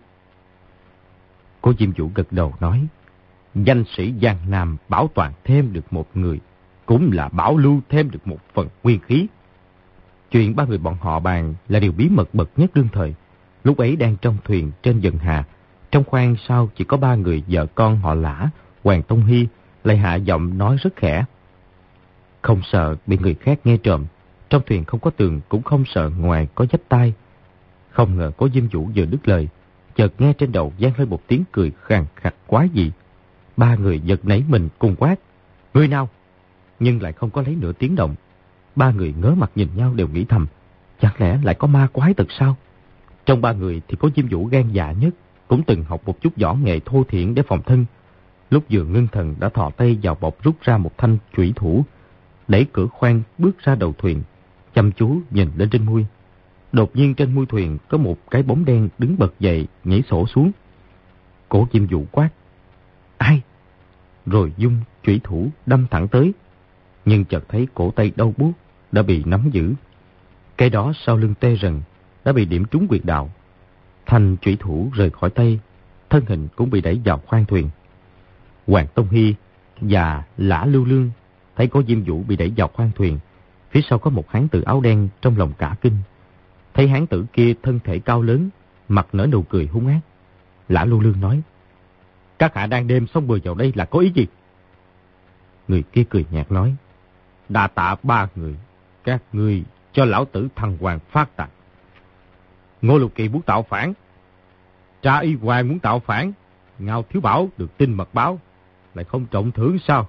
[SPEAKER 2] Cố Diêm Vũ gật đầu nói, danh sĩ Giang Nam bảo toàn thêm được một người, cũng là bảo lưu thêm được một phần nguyên khí. Chuyện ba người bọn họ bàn là điều bí mật bậc nhất đương thời. Lúc ấy đang trong thuyền trên dần hà, trong khoang sau chỉ có ba người vợ con họ Lã, Hoàng Tông Hy, lại hạ giọng nói rất khẽ. Không sợ bị người khác nghe trộm, trong thuyền không có tường cũng không sợ ngoài có giáp tai. Không ngờ Cố Diêm Vũ vừa đứt lời, chợt nghe trên đầu vang lên một tiếng cười khàn khặt quá dị. Ba người giật nảy mình cùng quát, người nào? Nhưng lại không có lấy nửa tiếng động. Ba người ngớ mặt nhìn nhau đều nghĩ thầm, chẳng lẽ lại có ma quái thật sao? Trong ba người thì Cố Diêm Vũ gan dạ nhất, cũng từng học một chút võ nghệ thô thiển để phòng thân. Lúc vừa ngưng thần đã thò tay vào bọc rút ra một thanh chủy thủ, đẩy cửa khoang bước ra đầu thuyền, chăm chú nhìn lên trên mui. Đột nhiên trên mui thuyền có một cái bóng đen đứng bật dậy, nhảy sổ xuống. Cố Diêm Vũ quát, ai? Rồi dung chủy thủ đâm thẳng tới, nhưng chợt thấy cổ tay đau buốt đã bị nắm giữ. Cái đó sau lưng tê rần đã bị điểm trúng huyệt đạo. Thanh chủy thủ rời khỏi tay, thân hình cũng bị đẩy vào khoang thuyền. Hoàng Tông Hy và Lã Lưu Lương thấy Cố Diêm Vũ bị đẩy vào khoang thuyền, phía sau có một hán tử áo đen, trong lòng cả kinh. Thấy hán tử kia thân thể cao lớn, mặt nở nụ cười hung ác. Lã Lưu Lương nói, các hạ đang đêm xông bừa vào đây là có ý gì? Người kia cười nhạt nói, đa tạ ba người, các ngươi cho lão tử thăng hoàng phát tài. Ngô Lục Kỳ muốn tạo phản, Tra Y Hoàng muốn tạo phản, Ngao Thiếu Bảo được tin mật báo, lại không trọng thưởng sao?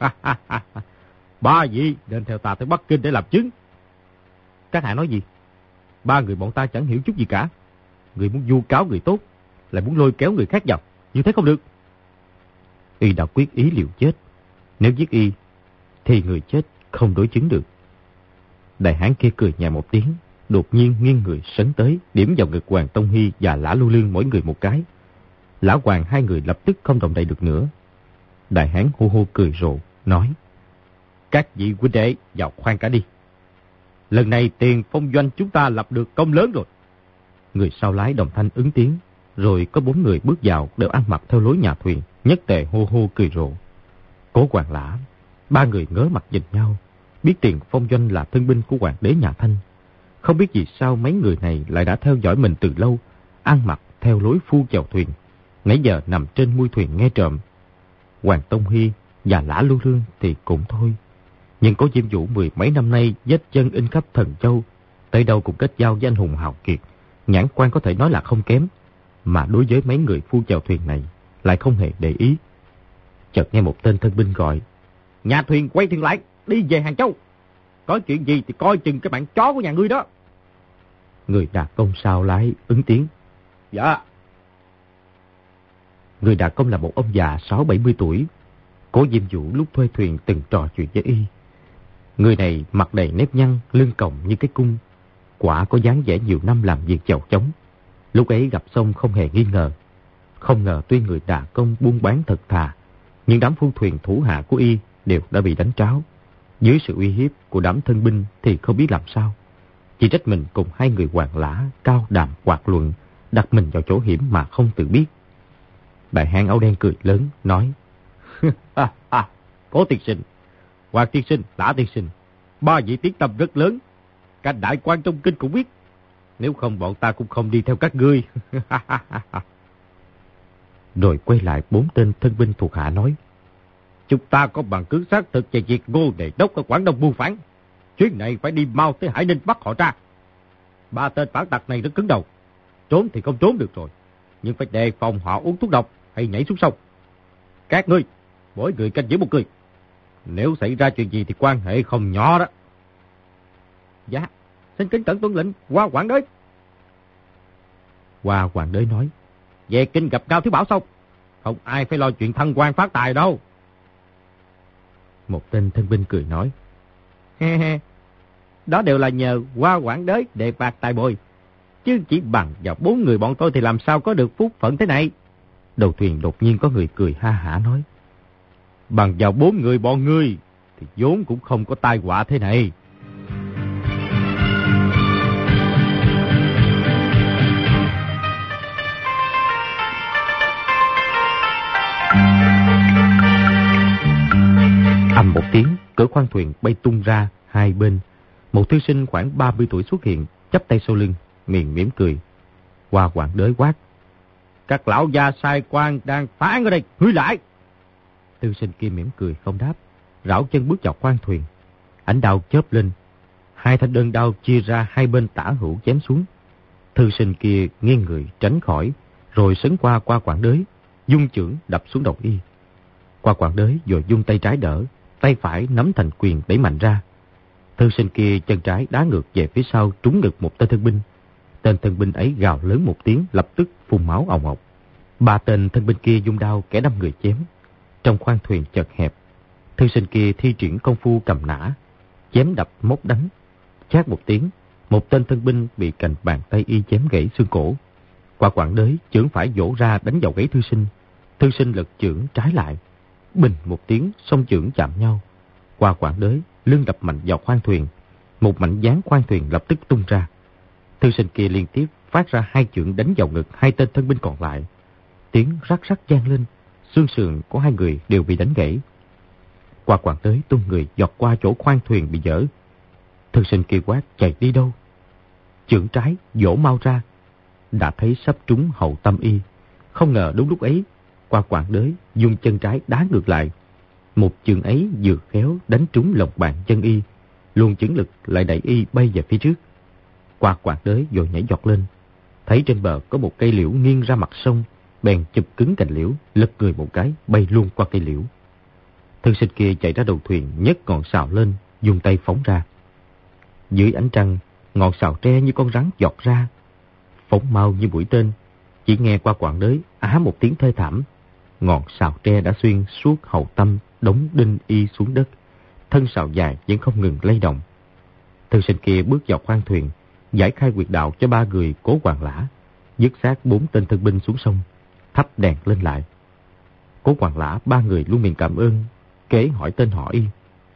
[SPEAKER 2] Ba vị nên theo ta tới Bắc Kinh để làm chứng. Các hạ nói gì? Ba người bọn ta chẳng hiểu chút gì cả. Người muốn vu cáo người tốt, lại muốn lôi kéo người khác vào, như thế không được. Y đã quyết ý liều chết, nếu giết Y thì người chết không đối chứng được. Đại hán kia cười nhẹ một tiếng, đột nhiên nghiêng người sấn tới, điểm vào ngực Hoàng Tông Hy và Lã Lưu Lương mỗi người một cái. Lã Hoàng hai người lập tức không động đậy được nữa. Đại hán hô hô cười rộ, nói, các vị huynh đệ vào khoang cả đi. Lần này tiền phong doanh chúng ta lập được công lớn rồi. Người sau lái đồng thanh ứng tiếng, rồi có bốn người bước vào đều ăn mặc theo lối nhà thuyền, nhất tề hô hô cười rộ. Cố Hoàng Lã, ba người ngớ mặt nhìn nhau, biết tiền phong doanh là thân binh của hoàng đế nhà Thanh. Không biết vì sao mấy người này lại đã theo dõi mình từ lâu, ăn mặc theo lối phu chèo thuyền, nãy giờ nằm trên mui thuyền nghe trộm. Hoàng Tông Hy và Lã Lưu Lương thì cũng thôi. Nhưng Cố Diêm Vũ mười mấy năm nay vết chân in khắp Thần Châu, tới đâu cũng kết giao với anh hùng hào kiệt, nhãn quan có thể nói là không kém, mà đối với mấy người phu chèo thuyền này lại không hề để ý. Chợt nghe một tên thân binh gọi, nhà thuyền quay thuyền lại, đi về Hàng Châu. Có chuyện gì thì coi chừng cái bạn chó của nhà ngươi đó. Người đà công sao lái ứng tiếng, dạ. Người đà công là một ông già sáu bảy mươi tuổi. Cố Diêm Vũ lúc thuê thuyền từng trò chuyện với y. Người này mặt đầy nếp nhăn, lưng còng như cái cung, quả có dáng vẻ nhiều năm làm việc chèo chống. Lúc ấy gặp xong không hề nghi ngờ. Không ngờ tuy người đà công buôn bán thật thà, nhưng đám phu thuyền thủ hạ của y đều đã bị đánh tráo. Dưới sự uy hiếp của đám thân binh thì không biết làm sao. Chỉ trách mình cùng hai người Hoàng Lã cao đàm quạt luận, đặt mình vào chỗ hiểm mà không tự biết. Đại hán áo đen cười lớn, nói, à, à, Cố tiên sinh, Hoàng tiên sinh, Lã tiên sinh, ba vị tiếng tâm rất lớn, cả đại quan trong kinh cũng biết. Nếu không bọn ta cũng không đi theo các ngươi. Rồi quay lại bốn tên thân binh thuộc hạ nói, chúng ta có bằng chứng xác thực về việc Ngô Đề Đốc ở Quảng Đông buôn phản. Chuyến này phải đi mau tới Hải Ninh bắt họ ra. Ba tên phản tặc này rất cứng đầu, trốn thì không trốn được rồi, nhưng phải đề phòng họ uống thuốc độc hay nhảy xuống sông. Các ngươi, mỗi người canh giữ một người. Nếu xảy ra chuyện gì thì quan hệ không nhỏ đó. Dạ, xin kính cẩn tuân lệnh Hoa Hoàng đế. Hoa Hoàng đế nói, về kinh gặp Ngao Thiếu Bảo xong, không ai phải lo chuyện thăng quan phát tài đâu. Một tên thân binh cười nói, he he, đó đều là nhờ Hoa Hoàng đế đề bạt tài bồi. chứ chỉ bằng vào bốn người bọn tôi thì làm sao có được phúc phận thế này. Đầu thuyền đột nhiên có người cười ha hả nói, bằng vào bốn người bọn ngươi thì vốn cũng không có tai họa thế này. Ầm một tiếng, cửa khoang thuyền bay tung ra hai bên. Một thư sinh khoảng ba mươi tuổi xuất hiện, chắp tay sau lưng, miệng mỉm cười. Hoa Hoàng đới quát, các lão gia sai quan đang phán ở đây, hủy lại. Thư sinh kia mỉm cười không đáp, rảo chân bước vào khoang thuyền. Ánh đao chớp lên, hai thanh đơn đao chia ra hai bên tả hữu chém xuống. Thư sinh kia nghiêng người tránh khỏi, rồi sấn qua Hoa Hoàng đới, dung chưởng đập xuống đầu y. Hoa Hoàng đới rồi dung tay trái đỡ, tay phải nắm thành quyền đẩy mạnh ra. Thư sinh kia chân trái đá ngược về phía sau, trúng ngực một tên thân binh. Tên thân binh ấy gào lớn một tiếng, lập tức phun máu ồng ọc. Ba tên thân binh kia dung đao kẻ đâm người chém. Trong khoang thuyền chật hẹp, thư sinh kia thi triển công phu cầm nã, chém đập móc đánh. Chát một tiếng, một tên thân binh bị cành bàn tay y chém gãy xương cổ. Hoa Hoàng đới chưởng phải vỗ ra đánh vào gáy thư sinh. Thư sinh lật chưởng trái lại, bình một tiếng, song chưởng chạm nhau. Hoa Hoàng đới lưng đập mạnh vào khoang thuyền, một mảnh dán khoang thuyền lập tức tung ra. Thư sinh kia liên tiếp phát ra hai chưởng đánh vào ngực hai tên thân binh còn lại. Tiếng rắc rắc vang lên, xương sườn của hai người đều bị đánh gãy. Hoa Hoàng đới tung người giọt qua chỗ khoang thuyền bị dở. Thư sinh kia quát, chạy đi đâu? Chưởng trái vỗ mau ra, đã thấy sắp trúng hậu tâm y. Không ngờ đúng lúc ấy, Hoa Hoàng đới dùng chân trái đá ngược lại. Một chưởng ấy vừa khéo đánh trúng lòng bàn chân y, luồng chưởng lực lại đẩy y bay về phía trước. Hoa Hoàng đới vội nhảy giọt lên, thấy trên bờ có một cây liễu nghiêng ra mặt sông, bèn chụp cứng cành liễu, lật người một cái bay luôn qua cây liễu. Thư sinh kia chạy ra đầu thuyền, nhấc ngọn sào lên, dùng tay phóng ra. Dưới ánh trăng, ngọn sào tre như con rắn giọt ra, phóng mau như mũi tên. Chỉ nghe Hoa Hoàng đới á một tiếng thê thảm, ngọn sào tre đã xuyên suốt hậu tâm, đóng đinh y xuống đất. Thân sào dài vẫn không ngừng lay động. Thư sinh kia bước vào khoang thuyền, giải khai huyệt đạo cho ba người Cố Hoàng Lã, dứt xác bốn tên thân binh xuống sông, thắp đèn lên lại. Cố Hoàng Lã ba người luôn miệng cảm ơn, kể hỏi tên họ y.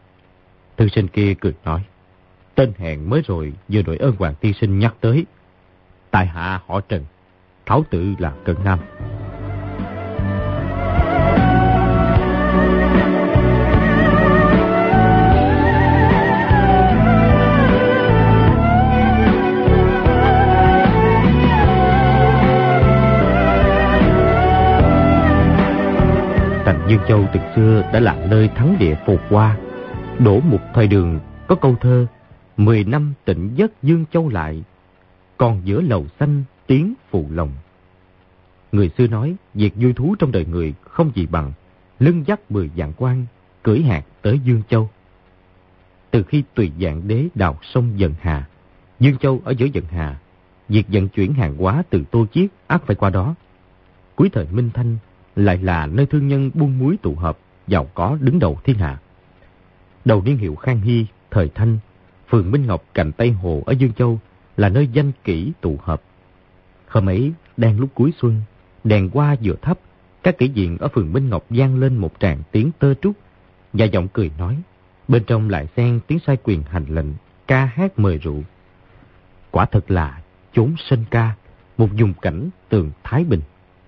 [SPEAKER 2] Thư sinh kia cười nói, tên hèn mới rồi vừa đội ơn Hoàng tiên sinh nhắc tới. Tại hạ họ Trần, tháo tự là Cận Nam. Thành Dương Châu từ xưa đã là nơi thắng địa phồn hoa. Đỗ Mục thời Đường có câu thơ, mười năm tịnh giấc Dương Châu lại, còn giữa lầu xanh tiếng phụ lòng. Người xưa nói, việc vui thú trong đời người không gì bằng lưng dắt mười vạn quan, cưỡi hạt tới Dương Châu. Từ khi Tùy Vạn Đế đào sông Dần Hà, Dương Châu ở giữa Dần Hà, việc vận chuyển hàng hóa từ Tô Chiết ắt phải qua đó. Cuối thời Minh Thanh lại là nơi thương nhân buôn muối tụ hợp, giàu có đứng đầu thiên hạ. Đầu niên hiệu Khang Hy, thời Thanh, phường Minh Ngọc cạnh Tây Hồ ở Dương Châu là nơi danh kỹ tụ hợp. Hôm ấy, đang lúc cuối xuân, đèn hoa vừa thắp, các kỹ viện ở phường Minh Ngọc vang lên một tràng tiếng tơ trúc và giọng cười nói, bên trong lại xen tiếng sai quyền hành lệnh, ca hát mời rượu. Quả thật là chốn sinh ca, một vùng cảnh tường Thái Bình.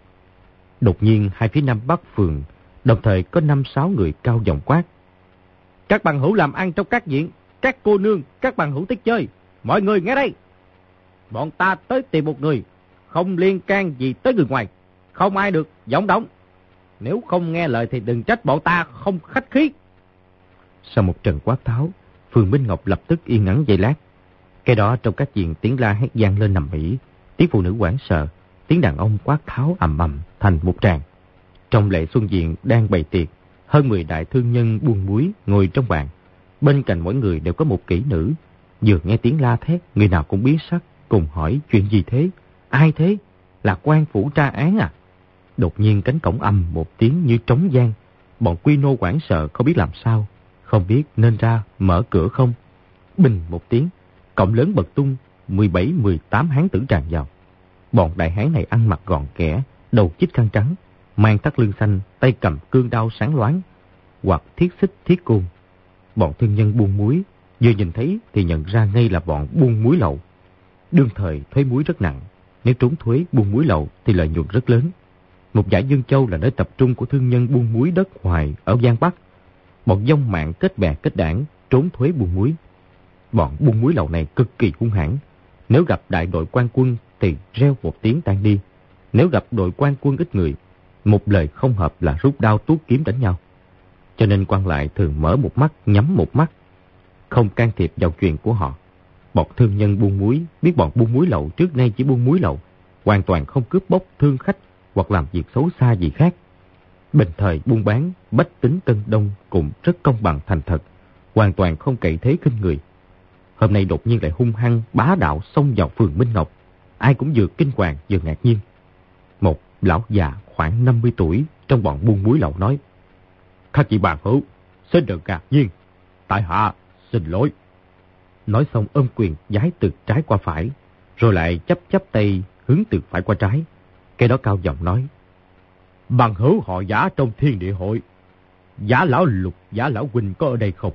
[SPEAKER 2] Đột nhiên hai phía nam bắc phường đồng thời có năm sáu người cao giọng quát, các bằng hữu làm ăn trong các viện, các cô nương, các bằng hữu thích chơi, mọi người nghe đây. Bọn ta tới tìm một người, không liên can gì tới người ngoài, không ai được vọng động. Nếu không nghe lời thì đừng trách bọn ta không khách khí. Sau một trận quát tháo, phường Minh Ngọc lập tức yên ngắn giây lát. Cái đó trong các viện tiếng la hét vang lên nằm ĩ, tiếng phụ nữ hoảng sợ, tiếng đàn ông quát tháo ầm ầm thành một tràng. Trong lệ xuân viện đang bày tiệc, hơn mười đại thương nhân buôn muối ngồi trong bàn. Bên cạnh mỗi người đều có một kỹ nữ. Vừa nghe tiếng la thét, người nào cũng biến sắc, cùng hỏi chuyện gì thế? Ai thế? Là quan phủ tra án à? Đột nhiên cánh cổng ầm một tiếng như trống vang. Bọn quy nô hoảng sợ không biết làm sao, không biết nên ra mở cửa không. Bình một tiếng, cổng lớn bật tung, mười bảy mười tám hán tử tràn vào. Bọn đại hán này ăn mặc gọn ghẽ, đầu chích khăn trắng, mang thắt lưng xanh, tay cầm cương đao sáng loáng, hoặc thiết xích thiết côn. Bọn thương nhân buôn muối vừa nhìn thấy thì nhận ra ngay là bọn buôn muối lậu. Đương thời thuế muối rất nặng, nếu trốn thuế buôn muối lậu thì lợi nhuận rất lớn. Một dải Dương Châu là nơi tập trung của thương nhân buôn muối đất Hoài ở Giang Bắc. Bọn dông mạng kết bè kết đảng trốn thuế buôn muối. Bọn buôn muối lậu này cực kỳ hung hãn. Nếu gặp đại đội quan quân thì reo một tiếng tan đi. Nếu gặp đội quan quân ít người, một lời không hợp là rút đao tuốt kiếm đánh nhau. Cho nên quan lại thường mở một mắt nhắm một mắt, không can thiệp vào chuyện của họ. Bọn thương nhân buôn muối biết bọn buôn muối lậu trước nay chỉ buôn muối lậu, hoàn toàn không cướp bóc thương khách hoặc làm việc xấu xa gì khác. Bình thời buôn bán, bách tính Tân Đông cũng rất công bằng thành thật, hoàn toàn không cậy thế khinh người. Hôm nay đột nhiên lại hung hăng bá đạo xông vào phường Minh Ngọc, ai cũng vừa kinh hoàng vừa ngạc nhiên. Một lão già khoảng năm mươi tuổi trong bọn buôn muối lậu nói: "Các vị bạn hữu, xin đừng ngạc nhiên, tại hạ xin lỗi." Nói xong ôm quyền giái từ trái qua phải, rồi lại chắp chắp tay hướng từ phải qua trái. Cái đó cao giọng nói: "Bằng hữu họ Giả trong Thiên Địa Hội, Giả lão Lục, Giả lão Huynh có ở đây không?"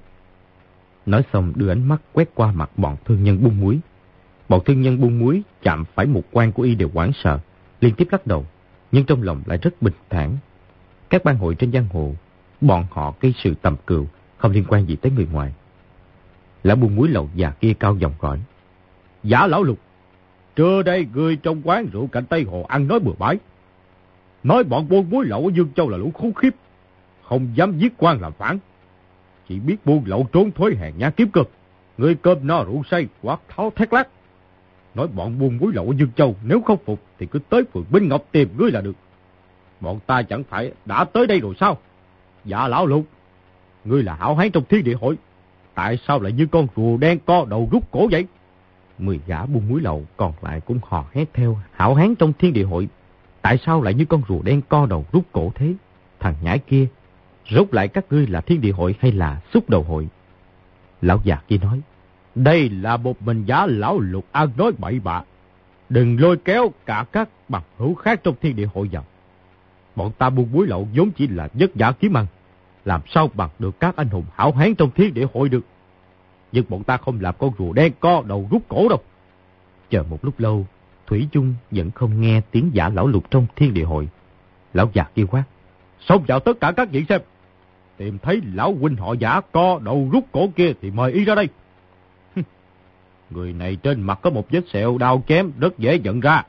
[SPEAKER 2] Nói xong đưa ánh mắt quét qua mặt bọn thương nhân buôn muối. Bọn thương nhân buôn muối chạm phải một quan của y đều hoảng sợ, liên tiếp lắc đầu, nhưng trong lòng lại rất bình thản. Các ban hội trên giang hồ, bọn họ gây sự tầm cừu, không liên quan gì tới người ngoài. Lão buôn muối lậu già kia cao giọng gọi: "Giả lão Lục, trưa đây người trong quán rượu cạnh Tây Hồ ăn nói bừa bãi, nói bọn buôn muối lậu ở Dương Châu là lũ khốn khiếp, không dám giết quan làm phản, chỉ biết buôn lậu trốn thuế hèn nhát kiếm cực. Người cơm no rượu say, quát tháo thét lác. Nói bọn buôn muối lậu ở Dương Châu nếu không phục thì cứ tới phường Minh Ngọc tìm ngươi là được. Bọn ta chẳng phải đã tới đây rồi sao? Dạ lão Lục, ngươi là hảo hán trong Thiên Địa Hội, tại sao lại như con rùa đen co đầu rút cổ vậy?" Mười gã buôn muối lậu còn lại cũng hò hét theo: "Hảo hán trong Thiên Địa Hội, tại sao lại như con rùa đen co đầu rút cổ thế? Thằng nhãi kia, rốt lại các ngươi là Thiên Địa Hội hay là Xúc Đầu Hội?" Lão già kia nói: "Đây là một mình Giả lão Lục ăn nói bậy bạ, đừng lôi kéo cả các bằng hữu khác trong Thiên Địa Hội vào. Bọn ta buôn muối lậu vốn chỉ là vất vả kiếm ăn, làm sao bằng được các anh hùng hảo hán trong Thiên Địa Hội được. Nhưng bọn ta không làm con rùa đen co đầu rút cổ đâu." Chờ một lúc lâu, thủy chung vẫn không nghe tiếng Giả lão Lục trong Thiên Địa Hội. Lão già kia quát: "Xông vào tất cả các vị xem, tìm thấy lão huynh họ Giả co đầu rút cổ kia thì mời y ra đây." Người này trên mặt có một vết sẹo đao chém rất dễ nhận ra.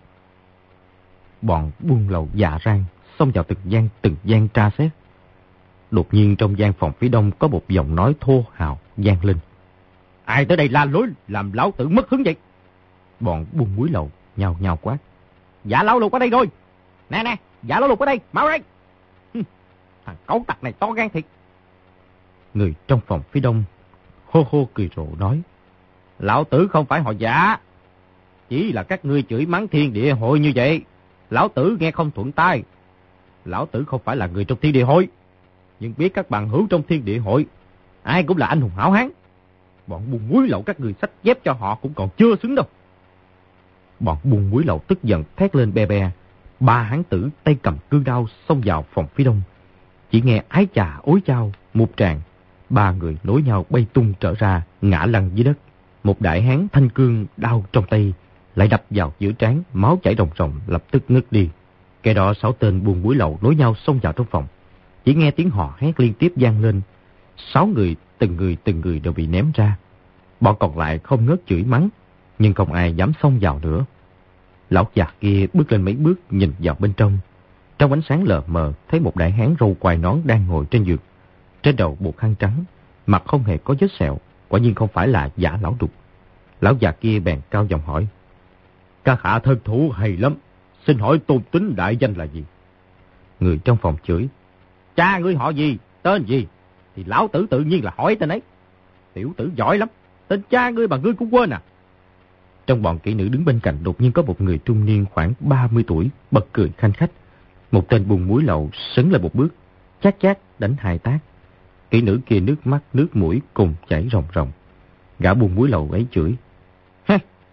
[SPEAKER 2] Bọn buôn lậu dạ rang xông vào từng gian từng gian tra xét. Đột nhiên trong gian phòng phía đông có một giọng nói thô hào vang lên: "Ai tới đây la lối làm lão tử mất hứng vậy?" Bọn buôn muối lậu nhào nhào quát: "Giả lão Lục ở đây rồi! Nè nè, Giả lão Lục ở đây, mau đây!" Thằng cẩu tặc này to gan thiệt. Người trong phòng phía đông hô hô cười rộ nói: "Lão tử không phải họ Giả, chỉ là các ngươi chửi mắng Thiên Địa Hội như vậy, lão tử nghe không thuận tai. Lão tử không phải là người trong Thiên Địa Hội, nhưng biết các bạn hữu trong Thiên Địa Hội ai cũng là anh hùng hảo hán. Bọn buôn muối lậu các người xách dép cho họ cũng còn chưa xứng đâu." Bọn buôn muối lậu tức giận thét lên be be. Ba hán tử tay cầm cương đao xông vào phòng phía đông. Chỉ nghe ái chà ối chao một tràng, ba người nối nhau bay tung trở ra, ngã lăn dưới đất. Một đại hán thanh cương đao trong tay lại đập vào giữa trán, máu chảy ròng ròng, lập tức ngất đi. Cái đó sáu tên buôn muối lậu nối nhau xông vào trong phòng. Chỉ nghe tiếng hò hét liên tiếp vang lên. Sáu người từng người từng người đều bị ném ra. Bọn còn lại không ngớt chửi mắng, nhưng không ai dám xông vào nữa. Lão già kia bước lên mấy bước nhìn vào bên trong. Trong ánh sáng lờ mờ thấy một đại hán râu quai nón đang ngồi trên giường, trên đầu buộc khăn trắng, mặt không hề có vết sẹo, quả nhiên không phải là Giả lão Lục. Lão già kia bèn cao giọng hỏi: "Các hạ thân thủ hay lắm, xin hỏi tôn tính đại danh là gì?" Người trong phòng chửi: "Cha ngươi họ gì, tên gì thì lão tử tự nhiên là hỏi tên ấy. Tiểu tử giỏi lắm, tên cha ngươi mà ngươi cũng quên à?" Trong bọn kỹ nữ đứng bên cạnh đột nhiên có một người trung niên khoảng ba mươi tuổi bật cười khanh khách. Một tên buôn muối lậu sấn lại một bước, chát chát đánh hai tát. Kỹ nữ kia nước mắt nước mũi cùng chảy ròng ròng. Gã buôn muối lậu ấy chửi: "Ha,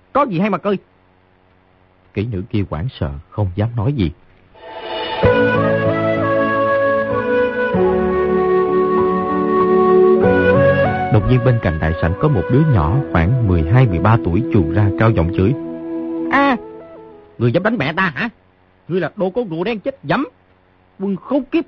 [SPEAKER 3] có gì hay mà cười.
[SPEAKER 2] Kỹ nữ kia hoảng sợ, không dám nói gì. Đột nhiên bên cạnh đại sảnh có một đứa nhỏ khoảng mười hai mười ba tuổi chuồn ra cao giọng chửi.
[SPEAKER 3] À, người dám đánh mẹ ta hả? Ngươi là đồ con rùa đen chết dẫm, quân khốn kiếp.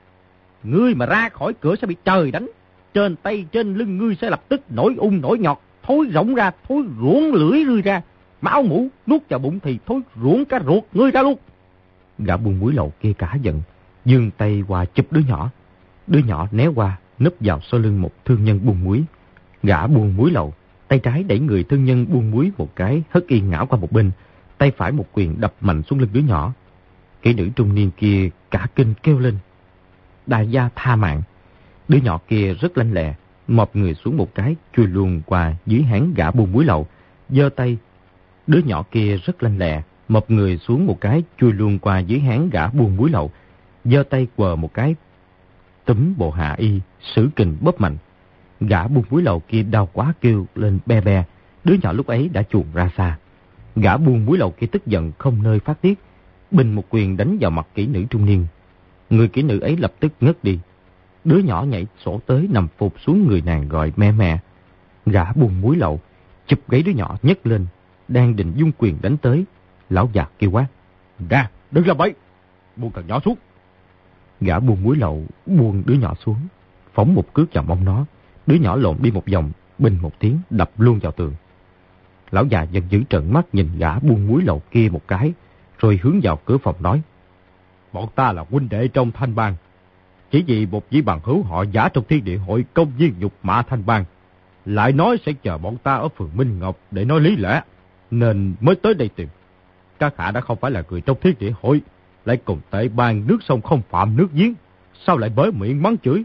[SPEAKER 3] Ngươi mà ra khỏi cửa sẽ bị trời đánh. Trên tay trên lưng ngươi sẽ lập tức nổi ung nổi nhọt, thối rỗng ra, thối ruỗng lưỡi ngươi ra. Máu mũ nuốt vào bụng thì thối ruỗng cả ruột ngươi ra luôn.
[SPEAKER 2] Gã buôn muối lậu kia cả giận, giương tay qua chụp đứa nhỏ. Đứa nhỏ né qua, núp vào sau lưng một thương nhân buôn muối. Gã buôn muối lậu, tay trái đẩy người thương nhân buôn muối một cái, hất y ngã qua một bên, tay phải một quyền đập mạnh xuống lưng đứa nhỏ. Kỹ nữ trung niên kia cả kinh kêu lên: đại gia tha mạng! Đứa nhỏ kia rất lanh lẹ, mọp người xuống một cái, chui luôn qua dưới háng gã buôn muối lậu, giơ tay. Đứa nhỏ kia rất lanh lẹ, mọp người xuống một cái, chui luôn qua dưới háng gã buôn muối lậu, giơ tay quờ một cái, túm bộ hạ y, sử kình bóp mạnh. Gã buôn muối lậu kia đau quá kêu lên be be. Đứa nhỏ lúc ấy đã chuồn ra xa. Gã buôn muối lậu kia tức giận không nơi phát tiết, bình một quyền đánh vào mặt kỹ nữ trung niên. Người kỹ nữ ấy lập tức ngất đi. Đứa nhỏ nhảy sổ tới nằm phục xuống người nàng gọi mẹ mẹ. Gã buôn muối lậu chụp gáy đứa nhỏ nhấc lên, đang định dung quyền đánh tới. Lão già kêu quát: ra, đừng làm bậy, buông thằng nhỏ xuống. Gã buôn muối lậu buông đứa nhỏ xuống, phóng một cước vào mông nó. Đứa nhỏ lộn đi một vòng, bình một tiếng đập luôn vào tường. Lão già giận dữ trợn mắt nhìn gã buôn muối lậu kia một cái, rồi hướng vào cửa phòng nói: bọn ta là huynh đệ trong Thanh Bang, chỉ vì một vị bằng hữu họ giả trong Thiên Địa Hội công nhiên nhục mạ Thanh Bang, lại nói sẽ chờ bọn ta ở phường Minh Ngọc để nói lý lẽ, nên mới tới đây tìm. Các hạ đã không phải là người trong Thiên Địa Hội, lại cùng tệ bang nước sông không phạm nước giếng, sao lại bới miệng mắng chửi?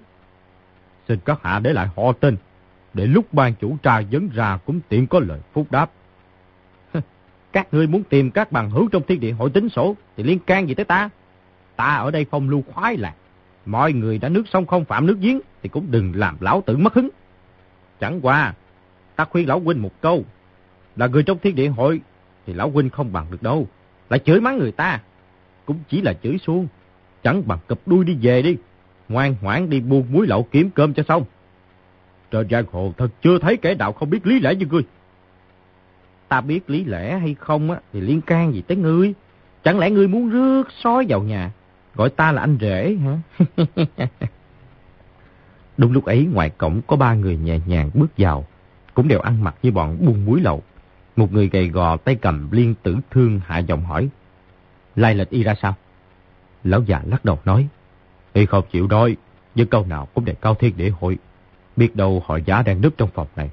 [SPEAKER 2] Xin các hạ để lại họ tên, để lúc ban chủ tra vấn ra cũng tiện có lời phúc đáp. Các ngươi muốn tìm các bằng hữu trong Thiên Địa Hội tính sổ thì liên can gì tới ta? Ta ở đây phong lưu khoái lạc, mọi người đã nước sông không phạm nước giếng thì cũng đừng làm lão tử mất hứng. Chẳng qua ta khuyên lão huynh một câu, là người trong Thiên Địa Hội thì lão huynh không bằng được đâu, lại chửi mắng người ta cũng chỉ là chửi suông, chẳng bằng cụp đuôi đi về đi, ngoan ngoãn đi buôn muối lậu kiếm cơm cho xong. Trên giang hồ thật chưa thấy kẻ đạo không biết lý lẽ như ngươi. Ta biết lý lẽ hay không á thì liên can gì tới ngươi? Chẳng lẽ ngươi muốn rước sói vào nhà, gọi ta là anh rể hả? Đúng lúc ấy ngoài cổng có ba người nhẹ nhàng bước vào, cũng đều ăn mặc như bọn buôn muối lậu. Một người gầy gò tay cầm liên tử thương hạ giọng hỏi: lai lịch y ra sao? Lão già lắc đầu nói: y không chịu nói, nhưng câu nào cũng đề cao Thiên Địa Hội, biết đâu họ giả đang núp trong phòng này.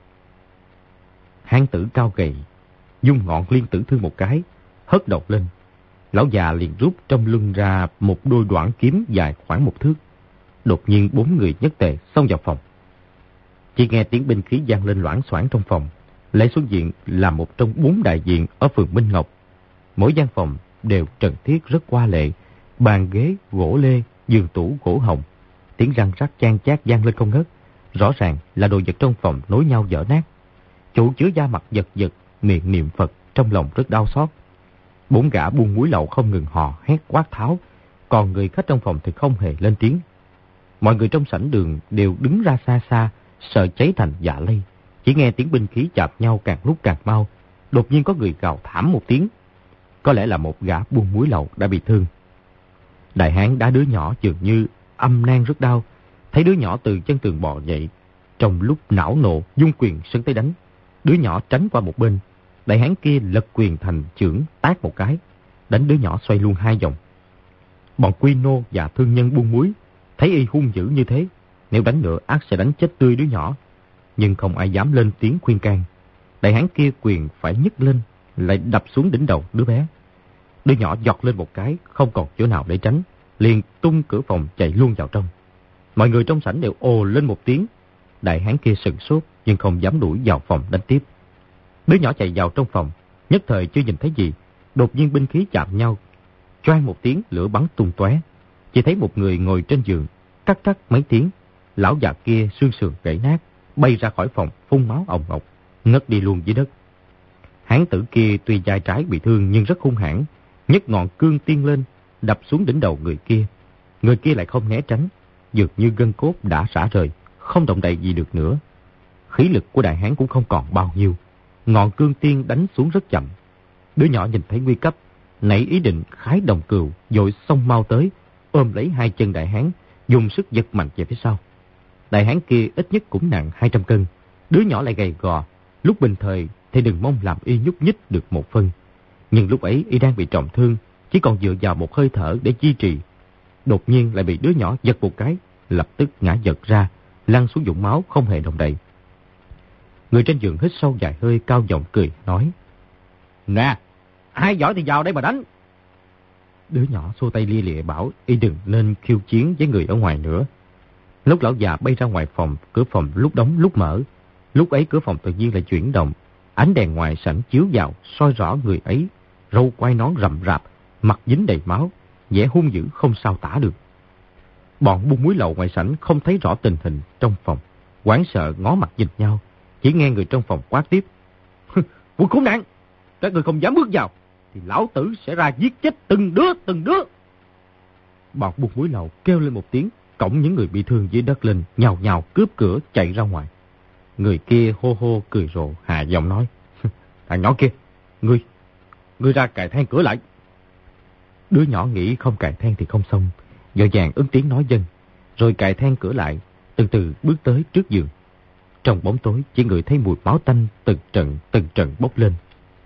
[SPEAKER 2] Hán tử cao gầy dung ngọn liên tử thương một cái, hất đầu lên. Lão già liền rút trong lưng ra một đôi đoạn kiếm dài khoảng một thước. Đột nhiên bốn người nhất tề xông vào phòng. Chỉ nghe tiếng binh khí vang lên loảng xoảng trong phòng. Lễ Xuân Diện là một trong bốn đại diện ở phường Minh Ngọc. Mỗi gian phòng đều trần thiết rất hoa lệ, bàn ghế gỗ lê, giường tủ gỗ hồng. Tiếng răng rắc chan chát vang lên không ngớt. Rõ ràng là đồ vật trong phòng nối nhau vỡ nát. Chủ chứa da mặt giật giật, miệng niệm Phật, trong lòng rất đau xót. Bốn gã buôn muối lậu không ngừng hò hét quát tháo, còn người khách trong phòng thì không hề lên tiếng. Mọi người trong sảnh đường đều đứng ra xa xa, sợ cháy thành dạ lây. Chỉ nghe tiếng binh khí chạm nhau càng lúc càng mau. Đột nhiên có người gào thảm một tiếng. Có lẽ là một gã buôn muối lậu đã bị thương. Đại hán đá đứa nhỏ dường như âm nan rất đau. Thấy đứa nhỏ từ chân tường bò dậy, trong lúc não nộ dung quyền sấn tới đánh. Đứa nhỏ tránh qua một bên. Đại hán kia lật quyền thành chưởng tát một cái, đánh đứa nhỏ xoay luôn hai vòng. Bọn quy nô và thương nhân buôn muối thấy y hung dữ như thế, nếu đánh nữa ác sẽ đánh chết tươi đứa nhỏ, nhưng không ai dám lên tiếng khuyên can. Đại hán kia quyền phải nhấc lên, lại đập xuống đỉnh đầu đứa bé. Đứa nhỏ giọt lên một cái, không còn chỗ nào để tránh, liền tung cửa phòng chạy luôn vào trong. Mọi người trong sảnh đều ồ lên một tiếng. Đại hán kia sửng sốt nhưng không dám đuổi vào phòng đánh tiếp. Đứa nhỏ chạy vào trong phòng, nhất thời chưa nhìn thấy gì, đột nhiên binh khí chạm nhau, choang một tiếng lửa bắn tung tóe. Chỉ thấy một người ngồi trên giường, cắt cắt mấy tiếng, lão già kia xương sườn gãy nát, bay ra khỏi phòng phun máu ồng ọc, ngất đi luôn dưới đất. Hán tử kia tuy vai trái bị thương nhưng rất hung hãn, nhấc ngọn cương tiên lên, đập xuống đỉnh đầu người kia. Người kia lại không né tránh, dường như gân cốt đã rã rời, không động đậy gì được nữa. Khí lực của đại hán cũng không còn bao nhiêu. Ngọn cương tiên đánh xuống rất chậm. Đứa nhỏ nhìn thấy nguy cấp, nảy ý định khái đồng cừu, vội xông mau tới, ôm lấy hai chân đại hán, dùng sức giật mạnh về phía sau. Đại hán kia ít nhất cũng nặng hai trăm cân, đứa nhỏ lại gầy gò, lúc bình thời thì đừng mong làm y nhúc nhích được một phân. Nhưng lúc ấy y đang bị trọng thương, chỉ còn dựa vào một hơi thở để duy trì. Đột nhiên lại bị đứa nhỏ giật một cái, lập tức ngã giật ra, lăn xuống vũng máu không hề động đậy. Người trên giường hít sâu vài hơi, cao giọng cười nói: "Nè, ai giỏi thì vào đây mà đánh." Đứa nhỏ xua tay lia lịa bảo y đừng nên khiêu chiến với người ở ngoài nữa. Lúc lão già bay ra ngoài phòng, cửa phòng lúc đóng lúc mở. Lúc ấy cửa phòng tự nhiên lại chuyển động, ánh đèn ngoài sảnh chiếu vào, soi rõ người ấy, râu quai nón rậm rạp, mặt dính đầy máu, vẻ hung dữ không sao tả được. Bọn buôn muối lậu ngoài sảnh không thấy rõ tình hình trong phòng, hoảng sợ ngó mặt nhìn nhau, chỉ nghe người trong phòng quát tiếp: "Quân khốn nạn, các người không dám bước vào thì lão tử sẽ ra giết chết từng đứa từng đứa." Bọn buôn muối lậu kêu lên một tiếng, cõng những người bị thương dưới đất lên, nhào nhào cướp cửa chạy ra ngoài. Người kia hô hô cười rộ, hạ giọng nói: "Thằng nhỏ kia, ngươi, ngươi ra cài then cửa lại." Đứa nhỏ nghĩ không cài then thì không xong, vội vàng ứng tiếng nói vâng, rồi cài then cửa lại, từ từ bước tới trước giường. Trong bóng tối chỉ ngửi thấy mùi máu tanh từng trận từng trận bốc lên.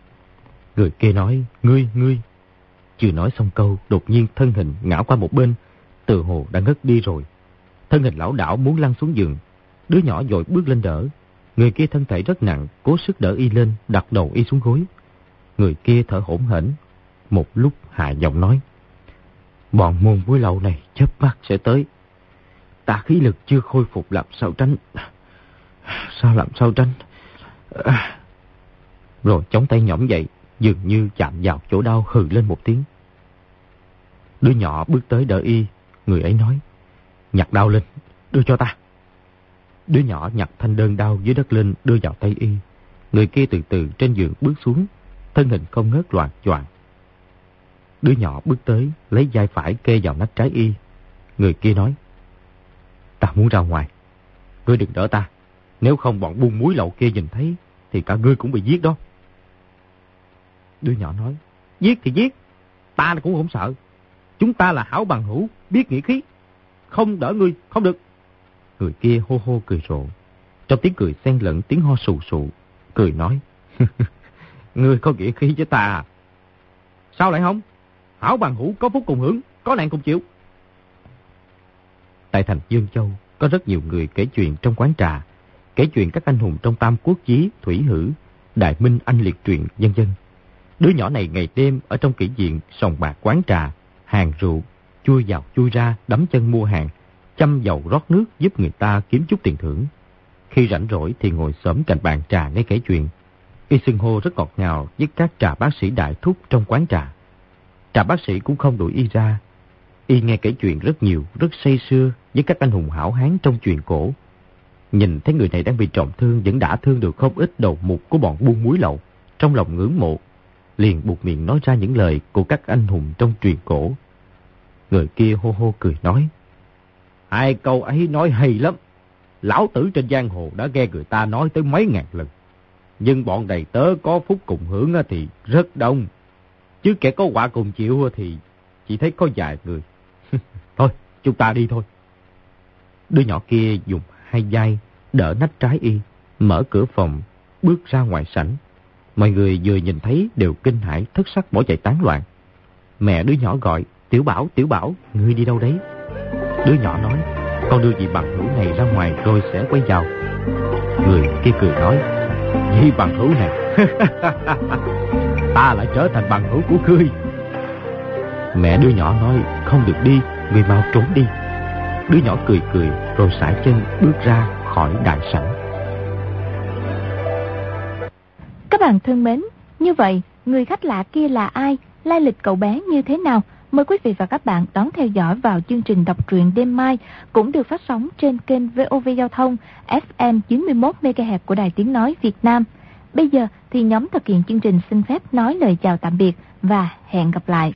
[SPEAKER 2] Người kia nói: "Ngươi, ngươi." Chưa nói xong câu, đột nhiên thân hình ngã qua một bên, tự hồ đã ngất đi rồi. Thân hình lão đảo muốn lăn xuống giường, đứa nhỏ vội bước lên đỡ. Người kia thân thể rất nặng, cố sức đỡ y lên, đặt đầu y xuống gối. Người kia thở hổn hển, một lúc hạ giọng nói: "Bọn môn muối lậu này chớp mắt sẽ tới. Ta khí lực chưa khôi phục, làm sao tránh? Sao làm sao tránh?" Rồi chống tay nhõm dậy, dường như chạm vào chỗ đau, hừ lên một tiếng. Đứa nhỏ bước tới đỡ y. Người ấy nói: "Nhặt đao lên, đưa cho ta." Đứa nhỏ nhặt thanh đơn đao dưới đất lên, đưa vào tay y. Người kia từ từ trên giường bước xuống, thân hình không ngớt loạng choạng. Đứa nhỏ bước tới, lấy vai phải kê vào nách trái y. Người kia nói: "Ta muốn ra ngoài, ngươi đừng đỡ ta, nếu không bọn buôn muối lậu kia nhìn thấy thì cả ngươi cũng bị giết đó." Đứa nhỏ nói: "Giết thì giết, ta cũng không sợ. Chúng ta là hảo bằng hữu, biết nghĩa khí, không đỡ ngươi không được." Người kia hô hô cười rộ, trong tiếng cười xen lẫn tiếng ho sù sụ, cười nói: "Ngươi có nghĩa khí với ta à? Sao lại không? Hảo bằng hữu có phúc cùng hưởng, có nạn cùng chịu." Tại thành Dương Châu có rất nhiều người kể chuyện trong quán trà, kể chuyện các anh hùng trong Tam Quốc Chí, Thủy Hử, Đại Minh Anh Liệt Truyện, vân vân. Đứa nhỏ này ngày đêm ở trong kỹ viện, sòng bạc, quán trà, hàng rượu, chui vào chui ra, đắm chân mua hàng, chăm dầu rót nước giúp người ta kiếm chút tiền thưởng. Khi rảnh rỗi thì ngồi xổm cạnh bàn trà nghe kể chuyện. Y xưng hô rất ngọt ngào với các trà bác sĩ đại thúc trong quán trà. Trà bác sĩ cũng không đuổi y ra. Y nghe kể chuyện rất nhiều, rất say sưa với các anh hùng hảo hán trong chuyện cổ. Nhìn thấy người này đang bị trọng thương, vẫn đã thương được không ít đầu mục của bọn buôn muối lậu, trong lòng ngưỡng mộ, liền buộc miệng nói ra những lời của các anh hùng trong truyền cổ. Người kia hô hô cười nói: "Hai câu ấy nói hay lắm. Lão tử trên giang hồ đã nghe người ta nói tới mấy ngàn lần. Nhưng bọn đầy tớ có phúc cùng hưởng thì rất đông. Chứ kẻ có họa cùng chịu thì chỉ thấy có vài người. Thôi, chúng ta đi thôi." Đứa nhỏ kia dùng hai vai đỡ nách trái y, mở cửa phòng, bước ra ngoài sảnh. Mọi người vừa nhìn thấy đều kinh hãi thất sắc bỏ chạy tán loạn. Mẹ đứa nhỏ gọi: "Tiểu Bảo, Tiểu Bảo, ngươi đi đâu đấy?" Đứa nhỏ nói: "Con đưa vị bằng hữu này ra ngoài rồi sẽ quay vào." Người kia cười nói: "Vị bằng hữu này, ta lại trở thành bằng hữu của ngươi." Mẹ đứa nhỏ nói: "Không được đi, ngươi mau trốn đi." Đứa nhỏ cười cười rồi sải chân bước ra khỏi đại sảnh.
[SPEAKER 1] Các bạn thân mến, như vậy người khách lạ kia là ai, lai lịch cậu bé như thế nào? Mời quý vị và các bạn đón theo dõi vào chương trình đọc truyện đêm mai, cũng được phát sóng trên kênh vê o vê Giao thông ép em chín mươi mốt mê ga héc của Đài Tiếng Nói Việt Nam. Bây giờ thì nhóm thực hiện chương trình xin phép nói lời chào tạm biệt và hẹn gặp lại.